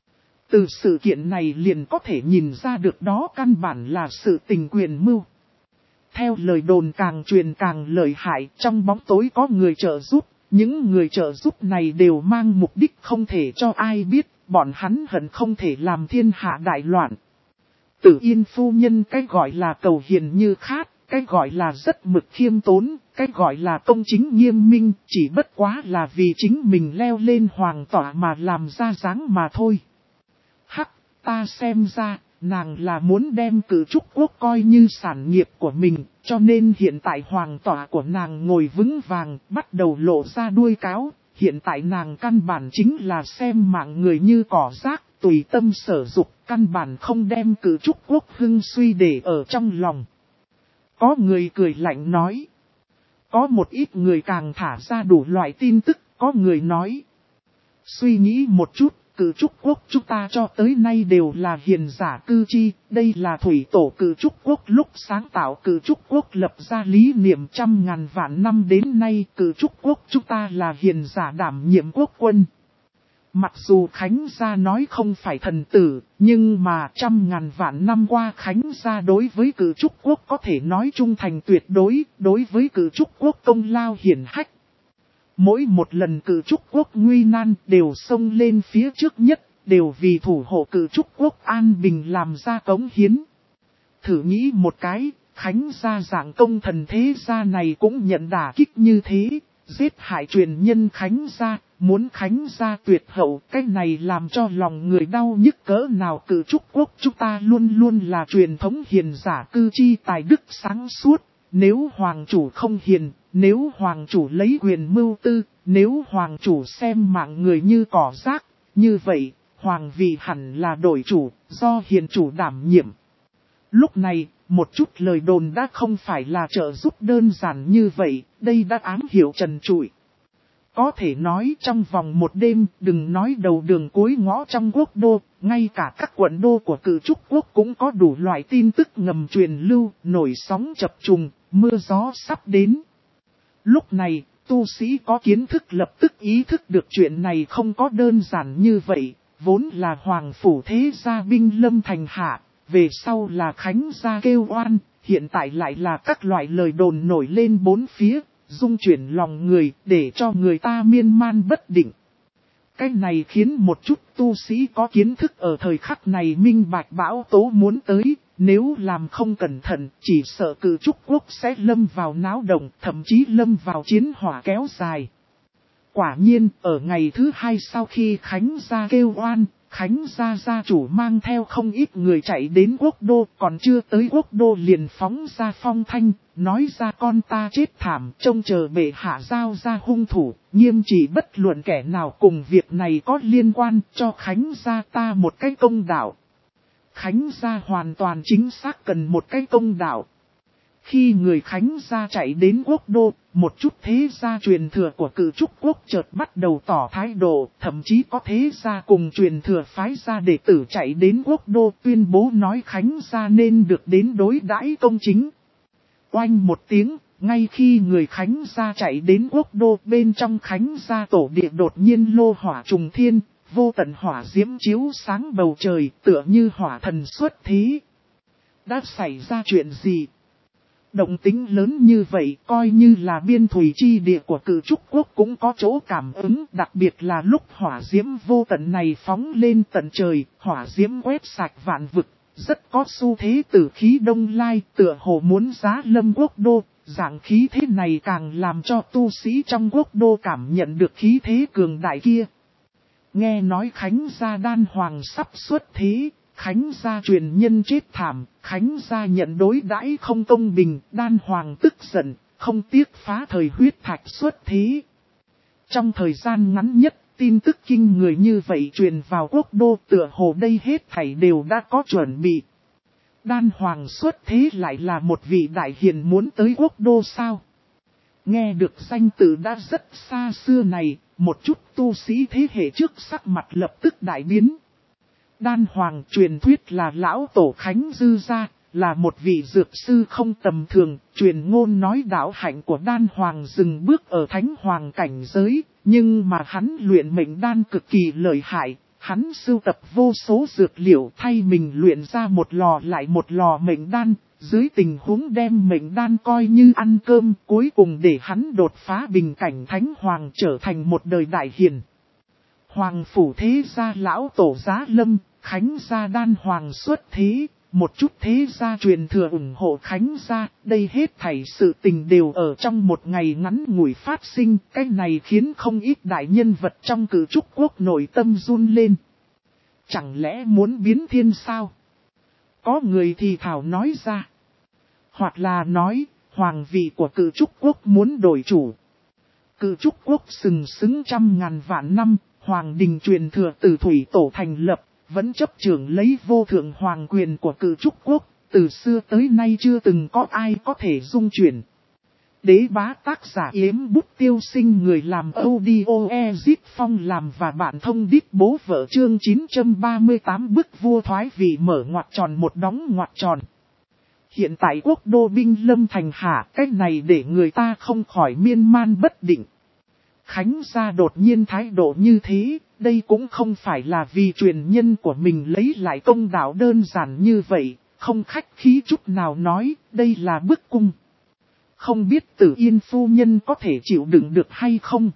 Từ sự kiện này liền có thể nhìn ra được đó căn bản là sự tình quyền mưu. Theo lời đồn càng truyền càng lợi hại, trong bóng tối có người trợ giúp, những người trợ giúp này đều mang mục đích không thể cho ai biết, bọn hắn hận không thể làm thiên hạ đại loạn. Tử Yên phu nhân cái gọi là cầu hiền như khát, cái gọi là rất mực khiêm tốn, cái gọi là công chính nghiêm minh, chỉ bất quá là vì chính mình leo lên hoàng tọa mà làm ra dáng mà thôi. Hắc, ta xem ra, nàng là muốn đem Cử Trúc Quốc coi như sản nghiệp của mình, cho nên hiện tại hoàng tọa của nàng ngồi vững vàng, bắt đầu lộ ra đuôi cáo, hiện tại nàng căn bản chính là xem mạng người như cỏ rác, tùy tâm sở dục, căn bản không đem Cử Trúc Quốc hưng suy để ở trong lòng. Có người cười lạnh nói. Có một ít người càng thả ra đủ loại tin tức, có người nói. Suy nghĩ một chút, Cử Trúc Quốc chúng ta cho tới nay đều là hiền giả cư chi, đây là thủy tổ Cử Trúc Quốc lúc sáng tạo Cử Trúc Quốc lập ra lý niệm trăm ngàn vạn năm đến nay, Cử Trúc Quốc chúng ta là hiền giả đảm nhiệm quốc quân. Mặc dù Khánh Gia nói không phải thần tử, nhưng mà trăm ngàn vạn năm qua Khánh Gia đối với Cử Trúc Quốc có thể nói trung thành tuyệt đối, đối với Cử Trúc Quốc công lao hiển hách. Mỗi một lần Cử Trúc Quốc nguy nan đều xông lên phía trước nhất, đều vì thủ hộ Cử Trúc Quốc an bình làm ra cống hiến. Thử nghĩ một cái, Khánh Gia dạng công thần thế gia này cũng nhận đả kích như thế, giết hại truyền nhân Khánh Gia. Muốn Khánh Gia tuyệt hậu, cái này làm cho lòng người đau nhức cỡ nào. Cử Trúc Quốc chúng ta luôn luôn là truyền thống hiền giả cư chi tài đức sáng suốt. Nếu hoàng chủ không hiền, nếu hoàng chủ lấy quyền mưu tư, nếu hoàng chủ xem mạng người như cỏ rác, như vậy, hoàng vị hẳn là đổi chủ, do hiền chủ đảm nhiệm. Lúc này, một chút lời đồn đã không phải là trợ giúp đơn giản như vậy, đây đã ám hiểu trần trụi. Có thể nói trong vòng một đêm, đừng nói đầu đường cuối ngõ trong quốc đô, ngay cả các quận đô của Cử Trúc Quốc cũng có đủ loại tin tức ngầm truyền lưu, nổi sóng chập trùng, mưa gió sắp đến. Lúc này, tu sĩ có kiến thức lập tức ý thức được chuyện này không có đơn giản như vậy, vốn là hoàng phủ thế gia binh lâm thành hạ, về sau là Khánh gia kêu oan, hiện tại lại là các loại lời đồn nổi lên bốn phía. Dung chuyển lòng người để cho người ta miên man bất định. Cái này khiến một chút tu sĩ có kiến thức ở thời khắc này minh bạch bão tố muốn tới, nếu làm không cẩn thận chỉ sợ Cử Trúc Quốc sẽ lâm vào náo động, thậm chí lâm vào chiến hỏa kéo dài. Quả nhiên, ở ngày thứ hai sau khi Khánh Gia kêu oan, Khánh Gia gia chủ mang theo không ít người chạy đến quốc đô, còn chưa tới quốc đô liền phóng ra phong thanh, nói ra con ta chết thảm, trông chờ bệ hạ giao ra hung thủ, nghiêm trị bất luận kẻ nào cùng việc này có liên quan, cho Khánh Gia ta một cái công đạo. Khánh Gia hoàn toàn chính xác cần một cái công đạo. Khi người Khánh Gia chạy đến quốc đô, một chút thế gia truyền thừa của Cử Trúc Quốc chợt bắt đầu tỏ thái độ, thậm chí có thế gia cùng truyền thừa phái gia đệ tử chạy đến quốc đô tuyên bố nói Khánh Gia nên được đến đối đãi công chính. Oanh một tiếng, ngay khi người Khánh Gia chạy đến quốc đô, bên trong Khánh Gia tổ địa đột nhiên lô hỏa trùng thiên, vô tận hỏa diễm chiếu sáng bầu trời, tựa như hỏa thần xuất thế. Đã xảy ra chuyện gì? Động tính lớn như vậy coi như là biên thủy chi địa của Cự Trúc Quốc cũng có chỗ cảm ứng, đặc biệt là lúc hỏa diễm vô tận này phóng lên tận trời, hỏa diễm quét sạch vạn vực, rất có xu thế tử khí đông lai, tựa hồ muốn giá lâm quốc đô. Dạng khí thế này càng làm cho tu sĩ trong quốc đô cảm nhận được khí thế cường đại kia. Nghe nói Khánh gia đan hoàng sắp xuất thế, Khánh gia truyền nhân chết thảm, Khánh gia nhận đối đãi không công bình, đan hoàng tức giận, không tiếc phá thời huyết thạch xuất thế. Trong thời gian ngắn nhất, tin tức kinh người như vậy truyền vào quốc đô, tựa hồ đây hết thảy đều đã có chuẩn bị. Đan hoàng xuất thế lại là một vị đại hiền muốn tới quốc đô sao? Nghe được danh từ đã rất xa xưa này, một chút tu sĩ thế hệ trước sắc mặt lập tức đại biến. Đan hoàng truyền thuyết là lão tổ Khánh Dư gia, là một vị dược sư không tầm thường, truyền ngôn nói đạo hạnh của đan hoàng dừng bước ở thánh hoàng cảnh giới, nhưng mà hắn luyện mệnh đan cực kỳ lợi hại. Hắn sưu tập vô số dược liệu thay mình luyện ra một lò lại một lò mệnh đan, dưới tình huống đem mệnh đan coi như ăn cơm, cuối cùng để hắn đột phá bình cảnh thánh hoàng trở thành một đời đại hiền. Hoàng phủ thế gia lão tổ giá lâm, Khánh gia đan hoàng xuất thế, một chút thế gia truyền thừa ủng hộ Khánh gia, đây hết thảy sự tình đều ở trong một ngày ngắn ngủi phát sinh, cái này khiến không ít đại nhân vật trong Cự Trúc Quốc nội tâm run lên. Chẳng lẽ muốn biến thiên sao? Có người thì thảo nói ra. Hoặc là nói, hoàng vị của Cự Trúc Quốc muốn đổi chủ. Cự Trúc Quốc sừng sững trăm ngàn vạn năm, hoàng đình truyền thừa từ thủy tổ thành lập. Vẫn chấp trưởng lấy vô thượng hoàng quyền của Cự Trúc Quốc, từ xưa tới nay chưa từng có ai có thể dung chuyển. Đế bá tác giả Yếm Bút Tiêu Sinh, người làm audio Ezit Phong làm và bạn thông đít bố vợ chương 938 bức vua thoái vị mở ngoặc tròn một đóng ngoặc tròn. Hiện tại quốc đô binh lâm thành hạ, cái này để người ta không khỏi miên man bất định. Khánh gia đột nhiên thái độ như thế, đây cũng không phải là vì truyền nhân của mình lấy lại công đạo đơn giản như vậy, không khách khí chút nào nói, đây là bức cung. Không biết Tử Yên phu nhân có thể chịu đựng được hay không?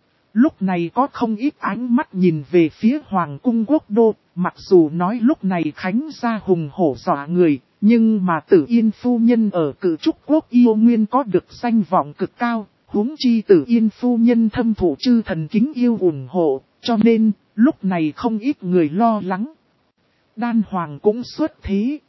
Lúc này có không ít ánh mắt nhìn về phía Hoàng cung quốc đô, mặc dù nói lúc này Khánh gia hùng hổ dọa người, nhưng mà Tử Yên phu nhân ở Cự Trúc Quốc yêu nguyên có được danh vọng cực cao. Huống chi Tử Yên phu nhân thâm thụ chư thần kính yêu ủng hộ, cho nên, lúc này không ít người lo lắng. Đan hoàng cũng xuất thế.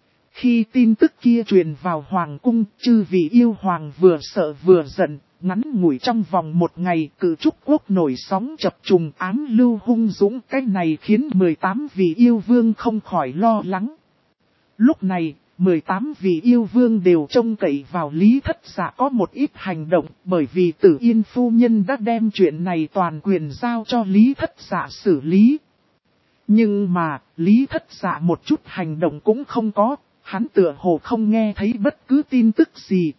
Khi tin tức kia truyền vào hoàng cung, chư vị yêu hoàng vừa sợ vừa giận, ngắn ngủi trong vòng một ngày Cự Trúc Quốc nổi sóng chập trùng ám lưu hung dũng, cái này khiến 18 vị yêu vương không khỏi lo lắng. Lúc này, 18 vị yêu vương đều trông cậy vào Lý Thất Dạ có một ít hành động, bởi vì Tử Yên phu nhân đã đem chuyện này toàn quyền giao cho Lý Thất Dạ xử lý. Nhưng mà, Lý Thất Dạ một chút hành động cũng không có, hắn tựa hồ không nghe thấy bất cứ tin tức gì.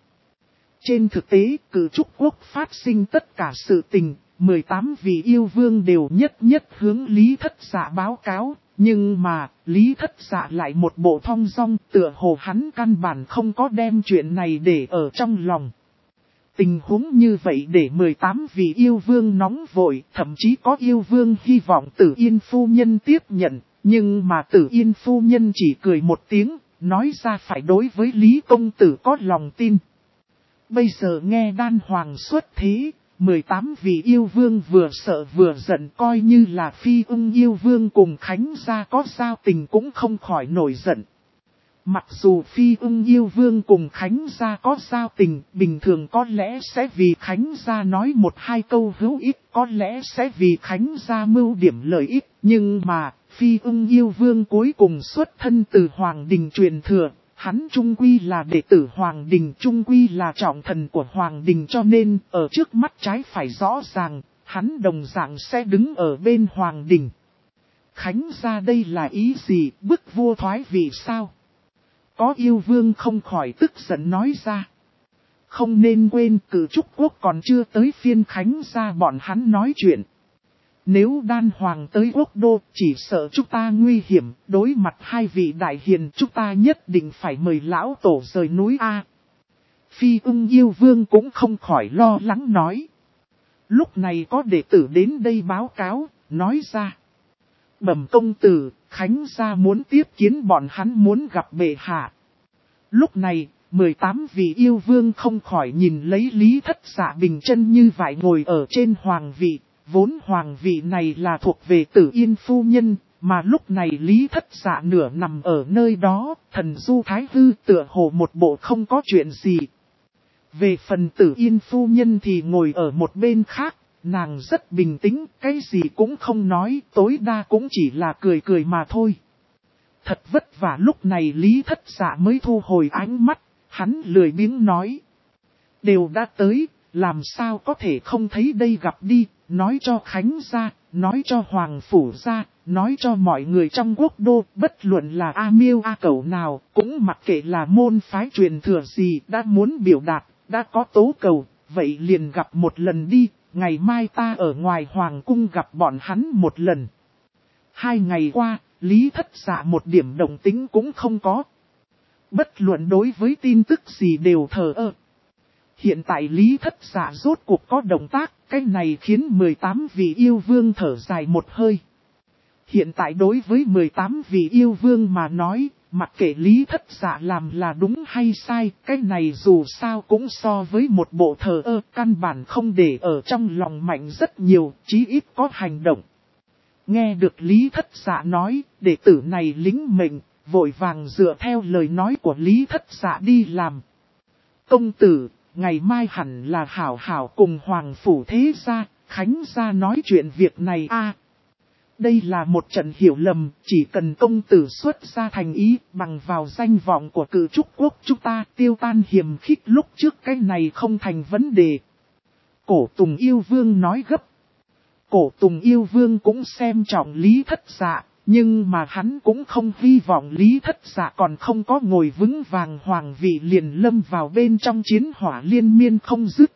Trên thực tế, Cự Trúc Quốc phát sinh tất cả sự tình, 18 vị yêu vương đều nhất nhất hướng Lý Thất Dạ báo cáo. Nhưng mà, Lý Thất Dạ lại một bộ thong dong, tựa hồ hắn căn bản không có đem chuyện này để ở trong lòng. Tình huống như vậy để 18 vị yêu vương nóng vội, thậm chí có yêu vương hy vọng Tử Yên phu nhân tiếp nhận, nhưng mà Tử Yên phu nhân chỉ cười một tiếng, nói ra phải đối với Lý công tử có lòng tin. Bây giờ nghe đan hoàng xuất thế, 18 vị yêu vương vừa sợ vừa giận, coi như là Phi Ưng yêu vương cùng Khánh gia có giao tình cũng không khỏi nổi giận. Mặc dù Phi Ưng yêu vương cùng Khánh gia có giao tình, bình thường có lẽ sẽ vì Khánh gia nói một hai câu hữu ích, có lẽ sẽ vì Khánh gia mưu điểm lợi ích, nhưng mà Phi Ưng yêu vương cuối cùng xuất thân từ Hoàng đình truyền thừa. Hắn trung quy là đệ tử Hoàng đình, trung quy là trọng thần của Hoàng đình, cho nên ở trước mắt trái phải rõ ràng, hắn đồng dạng sẽ đứng ở bên Hoàng đình. Khánh gia đây là ý gì, bức vua thoái vị sao? Có yêu vương không khỏi tức giận nói ra. Không nên quên Cự Trúc Quốc còn chưa tới phiên Khánh gia bọn hắn nói chuyện. Nếu đan hoàng tới quốc đô, chỉ sợ chúng ta nguy hiểm, đối mặt hai vị đại hiền chúng ta nhất định phải mời lão tổ rời núi A. Phi Ưng Yêu Vương cũng không khỏi lo lắng nói. Lúc này có đệ tử đến đây báo cáo, nói ra. Bẩm công tử, Khánh gia muốn tiếp kiến bọn hắn muốn gặp bệ hạ. Lúc này, 18 vị yêu vương không khỏi nhìn lấy Lý Thất Dạ bình chân như vậy ngồi ở trên hoàng vị. Vốn hoàng vị này là thuộc về Tử Yên phu nhân, mà lúc này Lý Thất Dạ nửa nằm ở nơi đó, thần du thái hư tựa hồ một bộ không có chuyện gì. Về phần Tử Yên phu nhân thì ngồi ở một bên khác, nàng rất bình tĩnh, cái gì cũng không nói, tối đa cũng chỉ là cười cười mà thôi. Thật vất vả lúc này Lý Thất Dạ mới thu hồi ánh mắt, hắn lười biếng nói. Đều đã tới, làm sao có thể không thấy đây gặp đi, nói cho Khánh gia, nói cho Hoàng Phủ gia, nói cho mọi người trong quốc đô, bất luận là A Miêu A Cẩu nào, cũng mặc kệ là môn phái truyền thừa gì đã muốn biểu đạt, đã có tố cầu, vậy liền gặp một lần đi, ngày mai ta ở ngoài Hoàng cung gặp bọn hắn một lần. 2 ngày qua, Lý Thất Dạ một điểm đồng tính cũng không có. Bất luận đối với tin tức gì đều thờ ơ. Hiện tại Lý Thất Dạ rốt cuộc có động tác, cái này khiến 18 vị yêu vương thở dài một hơi. Hiện tại đối với 18 vị yêu vương mà nói, mặc kệ Lý Thất Dạ làm là đúng hay sai, cái này dù sao cũng so với một bộ thờ ơ căn bản không để ở trong lòng mạnh rất nhiều, chí ít có hành động. Nghe được Lý Thất Dạ nói, đệ tử này lính mệnh, vội vàng dựa theo lời nói của Lý Thất Dạ đi làm. Công tử, ngày mai hẳn là hảo hảo cùng Hoàng Phủ thế gia, Khánh gia nói chuyện việc này a. Đây là một trận hiểu lầm, chỉ cần công tử xuất ra thành ý bằng vào danh vọng của cử trúc quốc chúng ta tiêu tan hiềm khích lúc trước cái này không thành vấn đề. Cổ Tùng Yêu Vương nói gấp. Cổ Tùng Yêu Vương cũng xem trọng Lý Thất Dạ, nhưng mà hắn cũng không hy vọng Lý Thất Dạ còn không có ngồi vững vàng hoàng vị liền lâm vào bên trong chiến hỏa liên miên không dứt.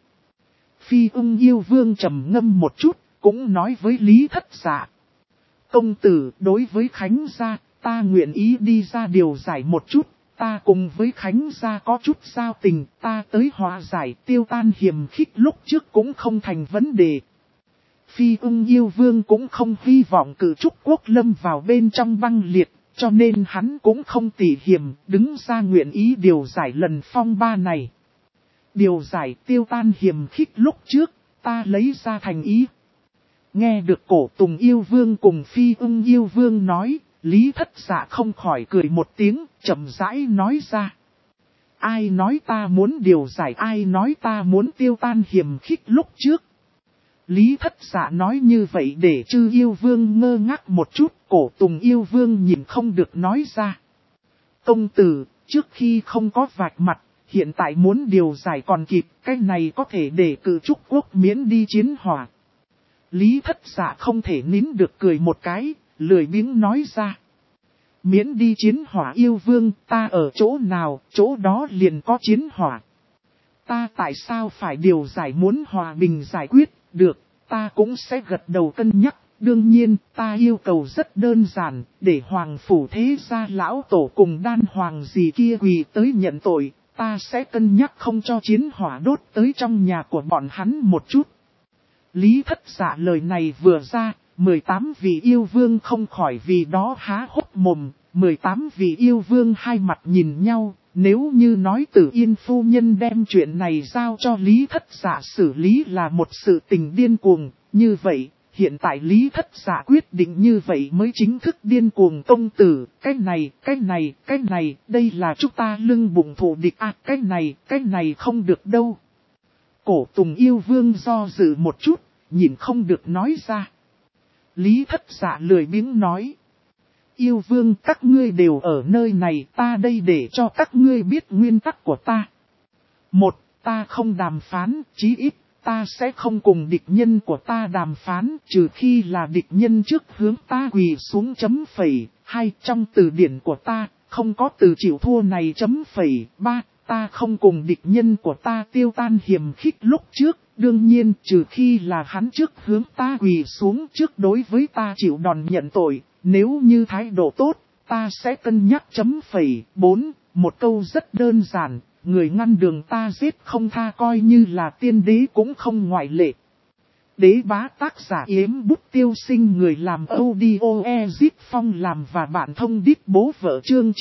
Phi Ưng Yêu Vương trầm ngâm một chút, cũng nói với Lý Thất Dạ. Công tử, đối với Khánh gia, ta nguyện ý đi ra điều giải một chút, ta cùng với Khánh gia có chút giao tình, ta tới hòa giải tiêu tan hiềm khích lúc trước cũng không thành vấn đề. Phi Ưng Yêu Vương cũng không hy vọng cử trúc quốc lâm vào bên trong băng liệt, cho nên hắn cũng không tỉ hiềm, đứng ra nguyện ý điều giải lần phong ba này. Điều giải tiêu tan hiềm khích lúc trước, ta lấy ra thành ý. Nghe được Cổ Tùng Yêu Vương cùng Phi Ưng Yêu Vương nói, Lý Thất Dạ không khỏi cười một tiếng, chậm rãi nói ra. Ai nói ta muốn điều giải, ai nói ta muốn tiêu tan hiềm khích lúc trước. Lý Thất Dạ nói như vậy để chư yêu vương ngơ ngác một chút, Cổ Tùng Yêu Vương nhìn không được nói ra. Công tử, trước khi không có vạch mặt, hiện tại muốn điều giải còn kịp, cái này có thể để cử trúc quốc miễn đi chiến hỏa. Lý Thất Dạ không thể nín được cười một cái, lười biếng nói ra. Miễn đi chiến hỏa yêu vương, ta ở chỗ nào, chỗ đó liền có chiến hỏa. Ta tại sao phải điều giải muốn hòa bình giải quyết, được, ta cũng sẽ gật đầu cân nhắc. Đương nhiên, ta yêu cầu rất đơn giản, để Hoàng Phủ thế gia lão tổ cùng đan hoàng gì kia quỳ tới nhận tội, ta sẽ cân nhắc không cho chiến hỏa đốt tới trong nhà của bọn hắn một chút. Lý Thất Dạ lời này vừa ra, 18 vị yêu vương không khỏi vì đó há hốc mồm, 18 vị yêu vương hai mặt nhìn nhau, nếu như nói Tử Yên phu nhân đem chuyện này giao cho Lý Thất Dạ xử lý là một sự tình điên cuồng, như vậy, hiện tại Lý Thất Dạ quyết định như vậy mới chính thức điên cuồng. Công tử, cái này, đây là chúng ta lưng bụng thù địch à, cái này không được đâu. Cổ Tùng Yêu Vương do dự một chút, nhìn không được nói ra. Lý Thất Dạ lười biếng nói. Yêu Vương các ngươi đều ở nơi này, ta đây để cho các ngươi biết nguyên tắc của ta. 1. Ta không đàm phán, chí ít, ta sẽ không cùng địch nhân của ta đàm phán, trừ khi là địch nhân trước hướng ta quỳ xuống chấm phẩy. 2. Trong từ điển của ta, không có từ chịu thua này chấm phẩy. 3. Ta không cùng địch nhân của ta tiêu tan hiềm khích lúc trước, đương nhiên trừ khi là hắn trước hướng ta quỳ xuống trước đối với ta chịu đòn nhận tội, nếu như thái độ tốt, ta sẽ cân nhắc chấm phẩy. 4. Một câu rất đơn giản, người ngăn đường ta giết không tha coi như là tiên đế cũng không ngoại lệ. Đế bá tác giả Yếm Bút Tiêu Sinh, người làm audio Ezip Phong làm và bạn thông đít bố vợ, chương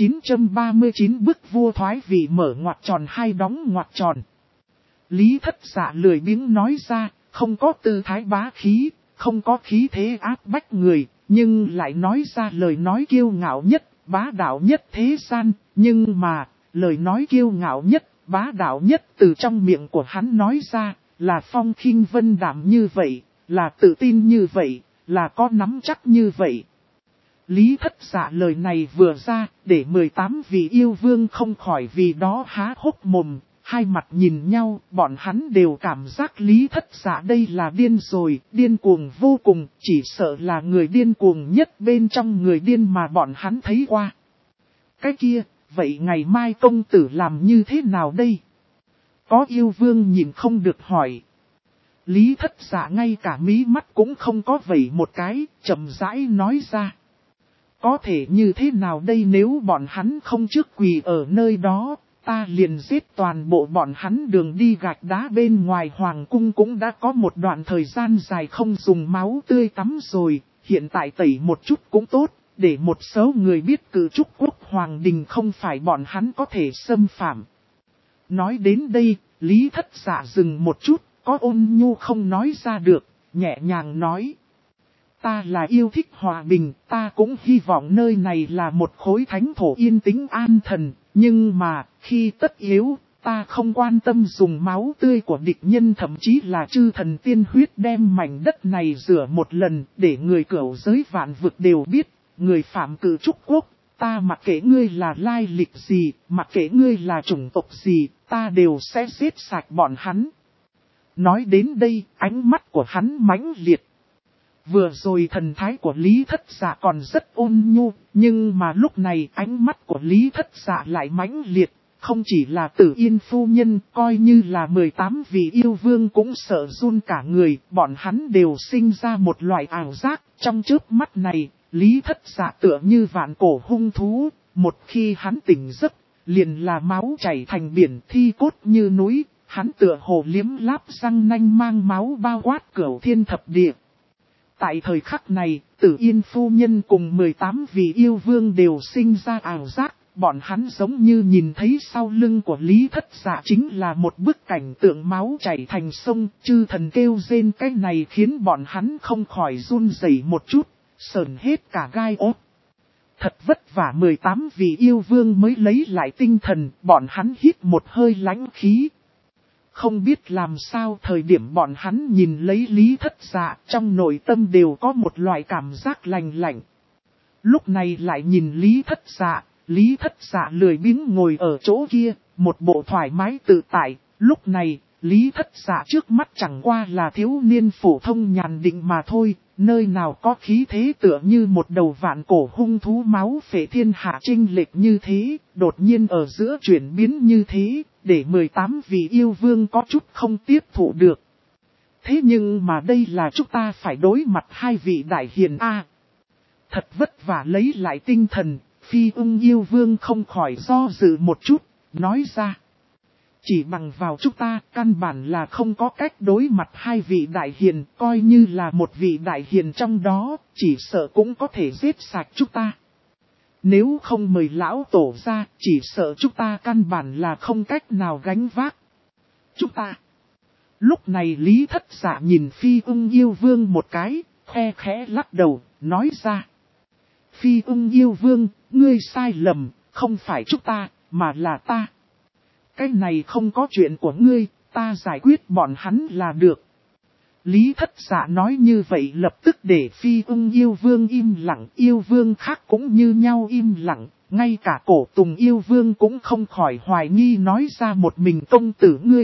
939 bức vua thoái vị mở ngoặc tròn hai đóng ngoặc tròn. Lý Thất Dạ lười biếng nói ra, không có tư thái bá khí, không có khí thế áp bách người, nhưng lại nói ra lời nói kiêu ngạo nhất, bá đạo nhất thế gian, nhưng mà, lời nói kiêu ngạo nhất, bá đạo nhất từ trong miệng của hắn nói ra, là phong khinh vân đạm như vậy, là tự tin như vậy, là có nắm chắc như vậy. Lý Thất Dạ lời này vừa ra, để 18 vị yêu vương không khỏi vì đó há hốc mồm, hai mặt nhìn nhau, bọn hắn đều cảm giác Lý Thất Dạ đây là điên rồi, điên cuồng vô cùng, chỉ sợ là người điên cuồng nhất bên trong người điên mà bọn hắn thấy qua. Cái kia, vậy ngày mai công tử làm như thế nào đây? Có yêu vương nhìn không được hỏi. Lý Thất Dạ ngay cả mí mắt cũng không có vẩy một cái, chậm rãi nói ra. Có thể như thế nào đây, nếu bọn hắn không trước quỳ ở nơi đó, ta liền giết toàn bộ bọn hắn. Đường đi gạch đá bên ngoài hoàng cung cũng đã có một đoạn thời gian dài không dùng máu tươi tắm rồi, hiện tại tẩy một chút cũng tốt, để một số người biết cử trúc quốc hoàng đình không phải bọn hắn có thể xâm phạm. Nói đến đây, Lý Thất Dạ dừng một chút, có ôn nhu không nói ra được, nhẹ nhàng nói. Ta là yêu thích hòa bình, ta cũng hy vọng nơi này là một khối thánh thổ yên tĩnh an thần, nhưng mà, khi tất yếu, ta không quan tâm dùng máu tươi của địch nhân, thậm chí là chư thần tiên huyết đem mảnh đất này rửa một lần, để người cửu giới vạn vực đều biết, người phạm cử trúc quốc, ta mặc kệ ngươi là lai lịch gì, mặc kệ ngươi là chủng tộc gì, ta đều sẽ giết sạch bọn hắn. Nói đến đây, ánh mắt của hắn mãnh liệt. Vừa rồi thần thái của Lý Thất Dạ còn rất ôn nhu, nhưng mà lúc này ánh mắt của Lý Thất Dạ lại mãnh liệt, không chỉ là Tử Yên phu nhân, coi như là 18 vị yêu vương cũng sợ run cả người, bọn hắn đều sinh ra một loại ảo giác, trong chớp mắt này, Lý Thất Dạ tựa như vạn cổ hung thú, một khi hắn tỉnh giấc, liền là máu chảy thành biển, thi cốt như núi, hắn tựa hồ liếm láp răng nanh mang máu bao quát cửu thiên thập địa. Tại thời khắc này, Tử Yên phu nhân cùng 18 vị yêu vương đều sinh ra ảo giác, bọn hắn giống như nhìn thấy sau lưng của Lý Thất Dạ chính là một bức cảnh tượng máu chảy thành sông, chư thần kêu rên. Cái này khiến bọn hắn không khỏi run rẩy một chút, sởn hết cả gai ốt. Thật vất vả 18 vị yêu vương mới lấy lại tinh thần, bọn hắn hít một hơi lãnh khí. Không biết làm sao thời điểm bọn hắn nhìn lấy Lý Thất Dạ, trong nội tâm đều có một loại cảm giác lành lạnh. Lúc này lại nhìn Lý Thất Dạ lười biếng ngồi ở chỗ kia, một bộ thoải mái tự tại. Lúc này, Lý Thất Dạ trước mắt chẳng qua là thiếu niên phổ thông nhàn định mà thôi, nơi nào có khí thế tựa như một đầu vạn cổ hung thú máu phệ thiên hạ chênh lệch như thế, đột nhiên ở giữa chuyển biến như thế, để 18 vị yêu vương có chút không tiếp thụ được. Thế nhưng mà đây là chúng ta phải đối mặt hai vị đại hiền A. Thật vất vả lấy lại tinh thần, Phi Ưng yêu vương không khỏi do dự một chút, nói ra. Chỉ bằng vào chúng ta, căn bản là không có cách đối mặt hai vị đại hiền, coi như là một vị đại hiền trong đó, chỉ sợ cũng có thể giết sạch chúng ta. Nếu không mời lão tổ ra, chỉ sợ chúng ta căn bản là không cách nào gánh vác. Chúng ta. Lúc này Lý Thất Dạ nhìn Phi Ưng yêu vương một cái, khe khẽ lắc đầu, nói ra. Phi Ưng yêu vương, ngươi sai lầm, không phải chúng ta, mà là ta. Cái này không có chuyện của ngươi, ta giải quyết bọn hắn là được. Lý Thất Dạ nói như vậy lập tức để Phi Ưng yêu vương im lặng, yêu vương khác cũng như nhau im lặng, ngay cả Cổ Tùng yêu vương cũng không khỏi hoài nghi nói ra một mình công tử ngươi.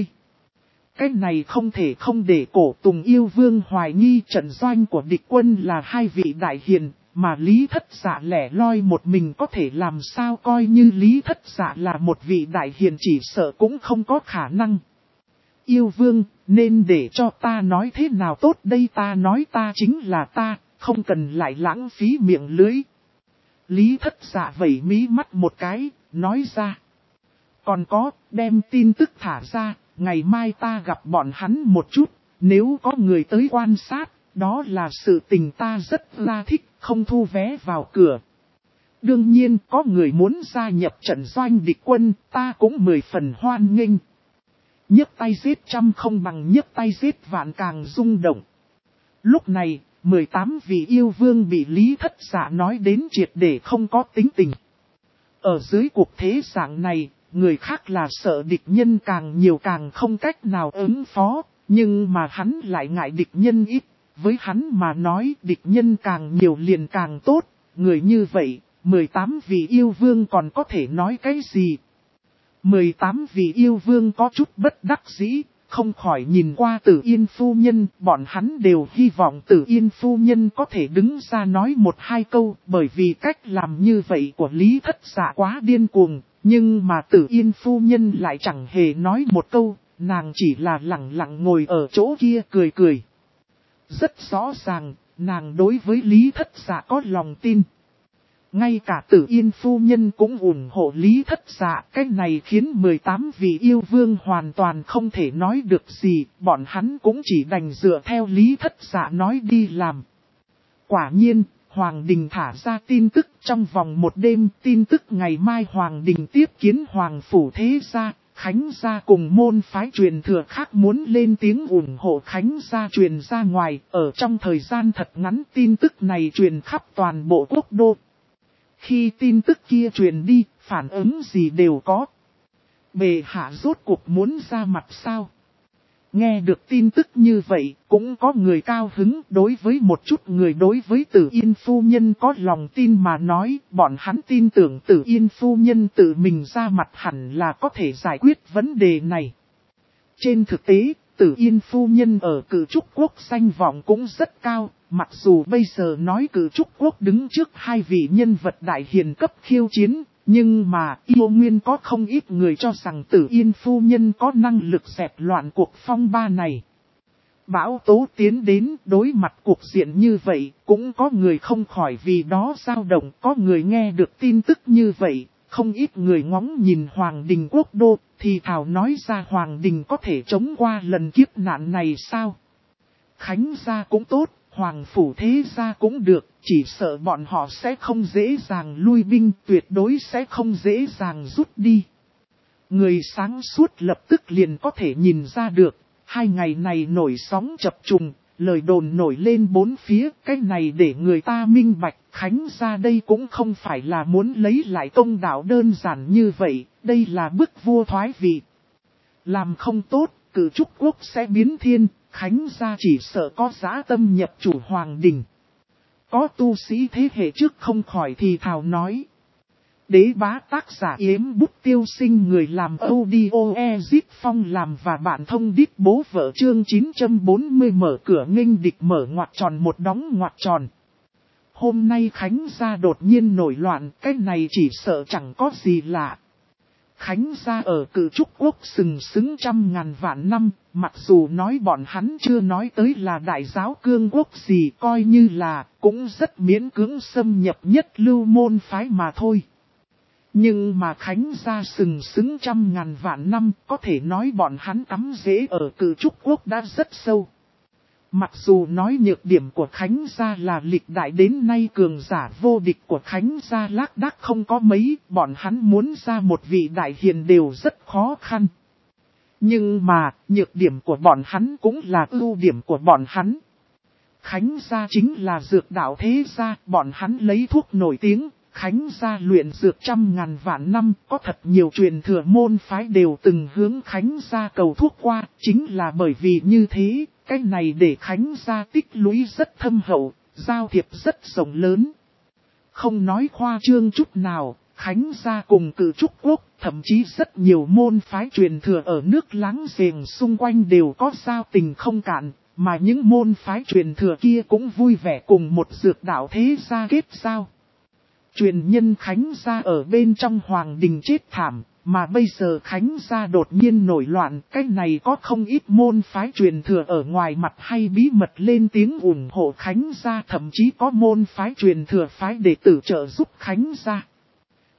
Cái này không thể không để Cổ Tùng yêu vương hoài nghi trận doanh của địch quân là hai vị đại hiền, mà Lý Thất Dạ lẻ loi một mình có thể làm sao, coi như Lý Thất Dạ là một vị đại hiền chỉ sợ cũng không có khả năng. Yêu vương, nên để cho ta nói thế nào tốt đây, ta nói ta chính là ta, không cần lại lãng phí miệng lưỡi. Lý Thất Dạ vẩy mí mắt một cái, nói ra. Còn có, đem tin tức thả ra, ngày mai ta gặp bọn hắn một chút, nếu có người tới quan sát, đó là sự tình ta rất là thích, không thu vé vào cửa. Đương nhiên có người muốn gia nhập trận doanh địch quân, ta cũng 10 phần hoan nghênh. Nhấc tay giết trăm không bằng nhấc tay giết vạn càng rung động. Lúc này, 18 vị yêu vương bị Lý Thất Dạ nói đến triệt để không có tính tình. Ở dưới cuộc thế dạng này, người khác là sợ địch nhân càng nhiều càng không cách nào ứng phó, nhưng mà hắn lại ngại địch nhân ít. Với hắn mà nói địch nhân càng nhiều liền càng tốt, người như vậy, 18 vị yêu vương còn có thể nói cái gì? 18 vị yêu vương có chút bất đắc dĩ, không khỏi nhìn qua Tử Yên phu nhân, bọn hắn đều hy vọng Tử Yên phu nhân có thể đứng ra nói một hai câu, bởi vì cách làm như vậy của Lý Thất Dạ quá điên cuồng, nhưng mà Tử Yên phu nhân lại chẳng hề nói một câu, nàng chỉ là lặng lặng ngồi ở chỗ kia cười cười. Rất rõ ràng, nàng đối với Lý Thất Dạ có lòng tin. Ngay cả Tử Yên phu nhân cũng ủng hộ Lý Thất Dạ, cái này khiến 18 vị yêu vương hoàn toàn không thể nói được gì, bọn hắn cũng chỉ đành dựa theo Lý Thất Dạ nói đi làm. Quả nhiên, Hoàng Đình thả ra tin tức trong vòng một đêm, tin tức ngày mai Hoàng Đình tiếp kiến Hoàng Phủ Thế Gia, Khánh Gia cùng môn phái truyền thừa khác muốn lên tiếng ủng hộ Khánh Gia truyền ra ngoài, ở trong thời gian thật ngắn tin tức này truyền khắp toàn bộ quốc đô. Khi tin tức kia truyền đi, phản ứng gì đều có. Bệ hạ rốt cuộc muốn ra mặt sao? Nghe được tin tức như vậy, cũng có người cao hứng đối với một chút người đối với Tử Yên phu nhân có lòng tin mà nói, bọn hắn tin tưởng Tử Yên phu nhân tự mình ra mặt hẳn là có thể giải quyết vấn đề này. Trên thực tế, Tử Yên phu nhân ở Cử Trúc Quốc danh vọng cũng rất cao, mặc dù bây giờ nói Cử Trúc Quốc đứng trước hai vị nhân vật đại hiền cấp khiêu chiến, nhưng mà yêu nguyên có không ít người cho rằng Tử Yên phu nhân có năng lực dẹp loạn cuộc phong ba này. Bão tố tiến đến đối mặt cuộc diện như vậy, cũng có người không khỏi vì đó dao động, có người nghe được tin tức như vậy. Không ít người ngóng nhìn Hoàng Đình quốc đô, thì thảo nói ra Hoàng Đình có thể chống qua lần kiếp nạn này sao? Khánh Gia cũng tốt, Hoàng Phủ Thế Gia cũng được, chỉ sợ bọn họ sẽ không dễ dàng lui binh, tuyệt đối sẽ không dễ dàng rút đi. Người sáng suốt lập tức liền có thể nhìn ra được, hai ngày này nổi sóng chập trùng. Lời đồn nổi lên bốn phía, cái này để người ta minh bạch, Khánh Gia đây cũng không phải là muốn lấy lại công đạo đơn giản như vậy, đây là bức vua thoái vị. Làm không tốt, Cử Trúc Quốc sẽ biến thiên, Khánh Gia chỉ sợ có dã tâm nhập chủ Hoàng Đình. Có tu sĩ thế hệ trước không khỏi thì thào nói. Đế bá tác giả Yếm Bút Tiêu Sinh người làm audio Ezit Phong làm và bạn thông đít bố vợ chương 940 mở cửa nghênh địch mở ngoặc tròn một đóng ngoặc tròn. Hôm nay Khánh Gia đột nhiên nổi loạn, cái này chỉ sợ chẳng có gì lạ. Khánh Gia ở Cử Trúc Quốc sừng sững trăm ngàn vạn năm, mặc dù nói bọn hắn chưa nói tới là đại giáo cương quốc gì coi như là, cũng rất miễn cưỡng xâm nhập nhất lưu môn phái mà thôi. Nhưng mà Khánh Gia sừng sững trăm ngàn vạn năm, có thể nói bọn hắn cắm rễ ở Cử Trúc Quốc đã rất sâu. Mặc dù nói nhược điểm của Khánh Gia là lịch đại đến nay cường giả vô địch của Khánh Gia lác đác không có mấy, bọn hắn muốn ra một vị đại hiền đều rất khó khăn. Nhưng mà, nhược điểm của bọn hắn cũng là ưu điểm của bọn hắn. Khánh Gia chính là dược đạo thế gia, bọn hắn lấy thuốc nổi tiếng. Khánh Gia luyện dược trăm ngàn vạn năm, có thật nhiều truyền thừa môn phái đều từng hướng Khánh Gia cầu thuốc qua, chính là bởi vì như thế, cái này để Khánh Gia tích lũy rất thâm hậu, giao thiệp rất rộng lớn. Không nói khoa trương chút nào, Khánh Gia cùng Cử Trúc Quốc, thậm chí rất nhiều môn phái truyền thừa ở nước láng giềng xung quanh đều có giao tình không cạn, mà những môn phái truyền thừa kia cũng vui vẻ cùng một dược đạo thế gia kết giao. Truyền nhân Khánh Gia ở bên trong Hoàng Đình chết thảm, mà bây giờ Khánh Gia đột nhiên nổi loạn, cái này có không ít môn phái truyền thừa ở ngoài mặt hay bí mật lên tiếng ủng hộ Khánh Gia, thậm chí có môn phái truyền thừa phái đệ tử trợ giúp Khánh Gia.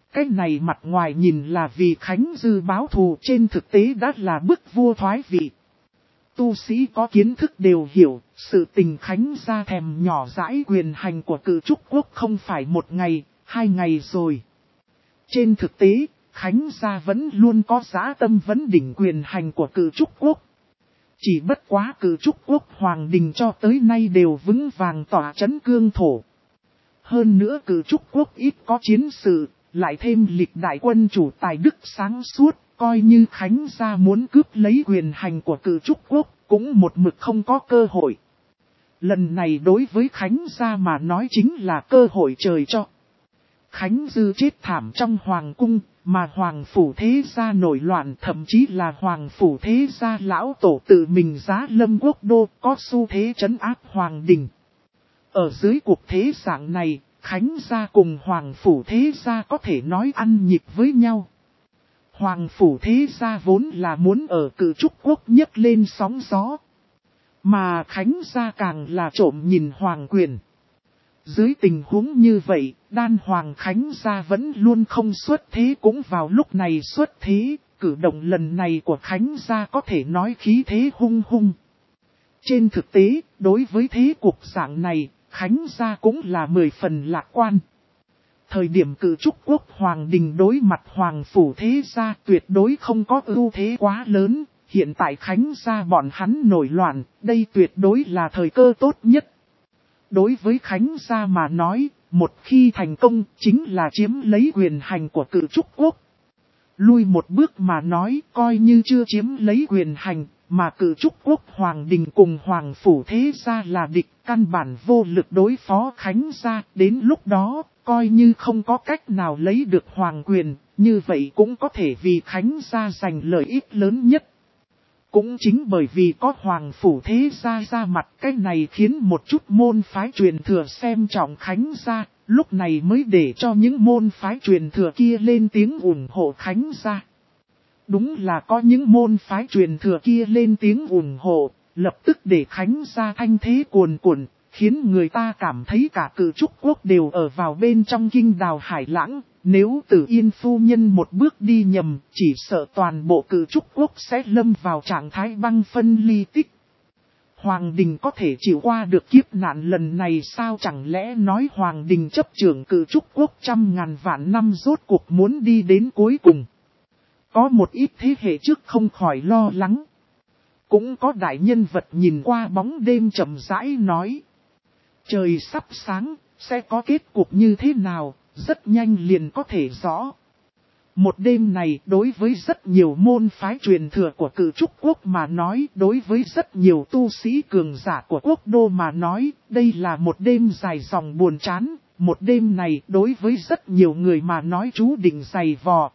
Cái này mặt ngoài nhìn là vì Khánh Dư báo thù, trên thực tế đã là bức vua thoái vị. Tu sĩ có kiến thức đều hiểu, sự tình Khánh gia thèm nhỏ dãi quyền hành của Cự Trúc Quốc không phải một ngày, 2 ngày rồi. Trên thực tế, Khánh gia vẫn luôn có dã tâm vấn đỉnh quyền hành của Cự Trúc Quốc. Chỉ bất quá Cự Trúc Quốc Hoàng Đình cho tới nay đều vững vàng tỏa trấn cương thổ. Hơn nữa Cự Trúc Quốc ít có chiến sự, lại thêm lịch đại quân chủ tài đức sáng suốt, coi như Khánh gia muốn cướp lấy quyền hành của Cự Trúc Quốc, cũng một mực không có cơ hội. Lần này đối với Khánh gia mà nói chính là cơ hội trời cho. Khánh Dư chết thảm trong hoàng cung, mà hoàng phủ thế gia nổi loạn, thậm chí là hoàng phủ thế gia lão tổ tự mình giá lâm quốc đô, có xu thế trấn áp hoàng đình. Ở dưới cuộc thế dạng này, Khánh gia cùng hoàng phủ thế gia có thể nói ăn nhịp với nhau. Hoàng phủ thế gia vốn là muốn ở Cự Trúc Quốc nhấc lên sóng gió. Mà Khánh gia càng là trộm nhìn hoàng quyền. Dưới tình huống như vậy, đan hoàng Khánh gia vẫn luôn không xuất thế, cũng vào lúc này xuất thế, cử động lần này của Khánh gia có thể nói khí thế hung hung. Trên thực tế, đối với thế cuộc dạng này, Khánh gia cũng là 10 phần lạc quan. Thời điểm Cự Trúc Quốc Hoàng Đình đối mặt Hoàng Phủ thế gia tuyệt đối không có ưu thế quá lớn, hiện tại Khánh gia bọn hắn nổi loạn, đây tuyệt đối là thời cơ tốt nhất. Đối với Khánh gia mà nói, một khi thành công chính là chiếm lấy quyền hành của Cự Trúc Quốc. Lui một bước mà nói, coi như chưa chiếm lấy quyền hành, mà Cự Trúc Quốc Hoàng Đình cùng Hoàng Phủ thế gia là địch, căn bản vô lực đối phó Khánh gia. Đến lúc đó, coi như không có cách nào lấy được hoàng quyền, như vậy cũng có thể vì Khánh gia giành lợi ích lớn nhất. Cũng chính bởi vì có Hoàng Phủ thế gia ra mặt, cái này khiến một chút môn phái truyền thừa xem trọng Khánh gia, lúc này mới để cho những môn phái truyền thừa kia lên tiếng ủng hộ Khánh gia. Đúng là có những môn phái truyền thừa kia lên tiếng ủng hộ, lập tức để Khánh gia thanh thế cuồn cuộn, khiến người ta cảm thấy cả Cự Trúc Quốc đều ở vào bên trong kinh đào hải lãng. Nếu Tử Yên phu nhân một bước đi nhầm, chỉ sợ toàn bộ Cự Trúc Quốc sẽ lâm vào trạng thái băng phân ly tích. Hoàng Đình có thể chịu qua được kiếp nạn lần này sao, chẳng lẽ nói Hoàng Đình chấp trưởng Cự Trúc Quốc trăm ngàn vạn năm rốt cuộc muốn đi đến cuối cùng. Có một ít thế hệ trước không khỏi lo lắng. Cũng có đại nhân vật nhìn qua bóng đêm chậm rãi nói. Trời sắp sáng, sẽ có kết cục như thế nào, rất nhanh liền có thể rõ. Một đêm này đối với rất nhiều môn phái truyền thừa của Cự Trúc Quốc mà nói, đối với rất nhiều tu sĩ cường giả của quốc đô mà nói, đây là một đêm dài dòng buồn chán. Một đêm này đối với rất nhiều người mà nói chú định dày vò.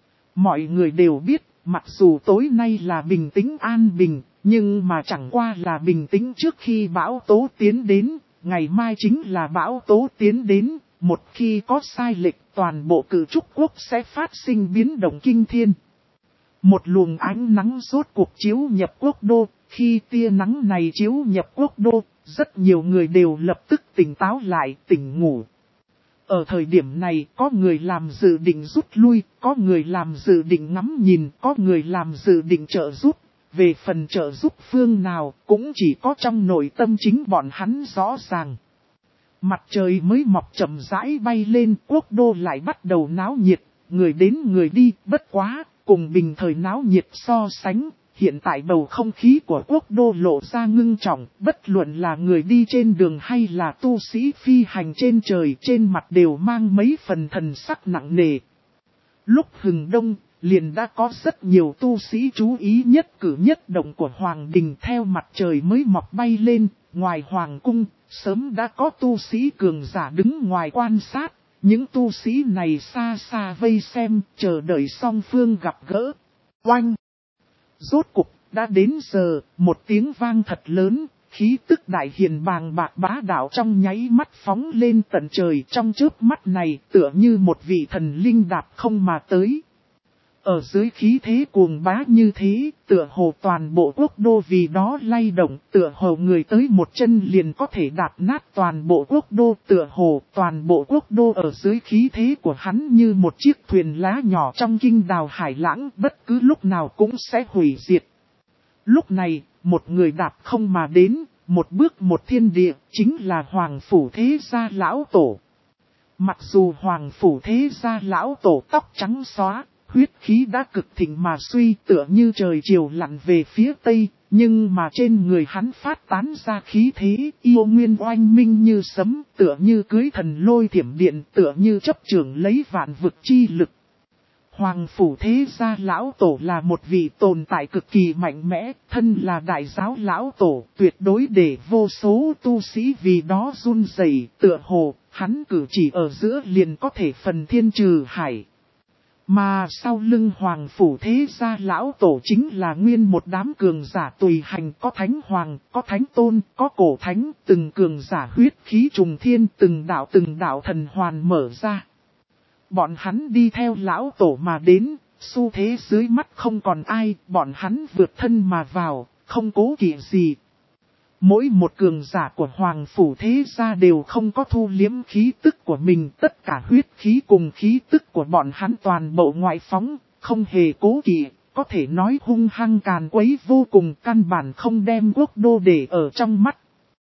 Mọi người đều biết, mặc dù tối nay là bình tĩnh an bình, nhưng mà chẳng qua là bình tĩnh trước khi bão tố tiến đến, ngày mai chính là bão tố tiến đến, một khi có sai lệch toàn bộ Cự Trúc Quốc sẽ phát sinh biến động kinh thiên. Một luồng ánh nắng rốt cuộc chiếu nhập quốc đô, khi tia nắng này chiếu nhập quốc đô, rất nhiều người đều lập tức tỉnh táo lại, tỉnh ngủ. Ở thời điểm này, có người làm dự định rút lui, có người làm dự định ngắm nhìn, có người làm dự định trợ giúp. Về phần trợ giúp phương nào, cũng chỉ có trong nội tâm chính bọn hắn rõ ràng. Mặt trời mới mọc chậm rãi bay lên, quốc đô lại bắt đầu náo nhiệt, người đến người đi, bất quá, cùng bình thời náo nhiệt so sánh. Hiện tại bầu không khí của quốc đô lộ ra ngưng trọng, bất luận là người đi trên đường hay là tu sĩ phi hành trên trời, trên mặt đều mang mấy phần thần sắc nặng nề. Lúc hừng đông, liền đã có rất nhiều tu sĩ chú ý nhất cử nhất động của Hoàng Đình. Theo mặt trời mới mọc bay lên, ngoài Hoàng cung, sớm đã có tu sĩ cường giả đứng ngoài quan sát. Những tu sĩ này xa xa vây xem, chờ đợi song phương gặp gỡ. Oanh! Rốt cục, đã đến giờ, một tiếng vang thật lớn, khí tức đại hiền bàng bạc bá đạo trong nháy mắt phóng lên tận trời, trong chớp mắt này tựa như một vị thần linh đạp không mà tới. Ở dưới khí thế cuồng bá như thế, tựa hồ toàn bộ quốc đô vì đó lay động, tựa hồ người tới một chân liền có thể đạp nát toàn bộ quốc đô, tựa hồ toàn bộ quốc đô ở dưới khí thế của hắn như một chiếc thuyền lá nhỏ trong kinh đào hải lãng, bất cứ lúc nào cũng sẽ hủy diệt. Lúc này, một người đạp không mà đến, một bước một thiên địa, chính là Hoàng Phủ Thế Gia Lão Tổ. Mặc dù Hoàng Phủ Thế Gia Lão Tổ tóc trắng xóa, huyết khí đã cực thịnh mà suy, tựa như trời chiều lặn về phía tây, nhưng mà trên người hắn phát tán ra khí thế, yêu nguyên oanh minh như sấm, tựa như cưới thần lôi thiểm điện, tựa như chấp trưởng lấy vạn vực chi lực. Hoàng Phủ Thế Gia Lão Tổ là một vị tồn tại cực kỳ mạnh mẽ, thân là đại giáo Lão Tổ, tuyệt đối để vô số tu sĩ vì đó run rẩy, tựa hồ, hắn cử chỉ ở giữa liền có thể phần thiên trừ hải. Mà sau lưng Hoàng Phủ Thế Gia Lão Tổ chính là nguyên một đám cường giả tùy hành, có thánh hoàng, có thánh tôn, có cổ thánh, từng cường giả huyết khí trùng thiên, từng đạo thần hoàn mở ra. Bọn hắn đi theo Lão Tổ mà đến, xu thế dưới mắt không còn ai, bọn hắn vượt thân mà vào, không cố kỵ gì. Mỗi một cường giả của Hoàng Phủ Thế Gia đều không có thu liếm khí tức của mình, tất cả huyết khí cùng khí tức của bọn hắn toàn bộ ngoại phóng, không hề cố kỵ, có thể nói hung hăng càn quấy vô cùng, căn bản không đem quốc đô để ở trong mắt.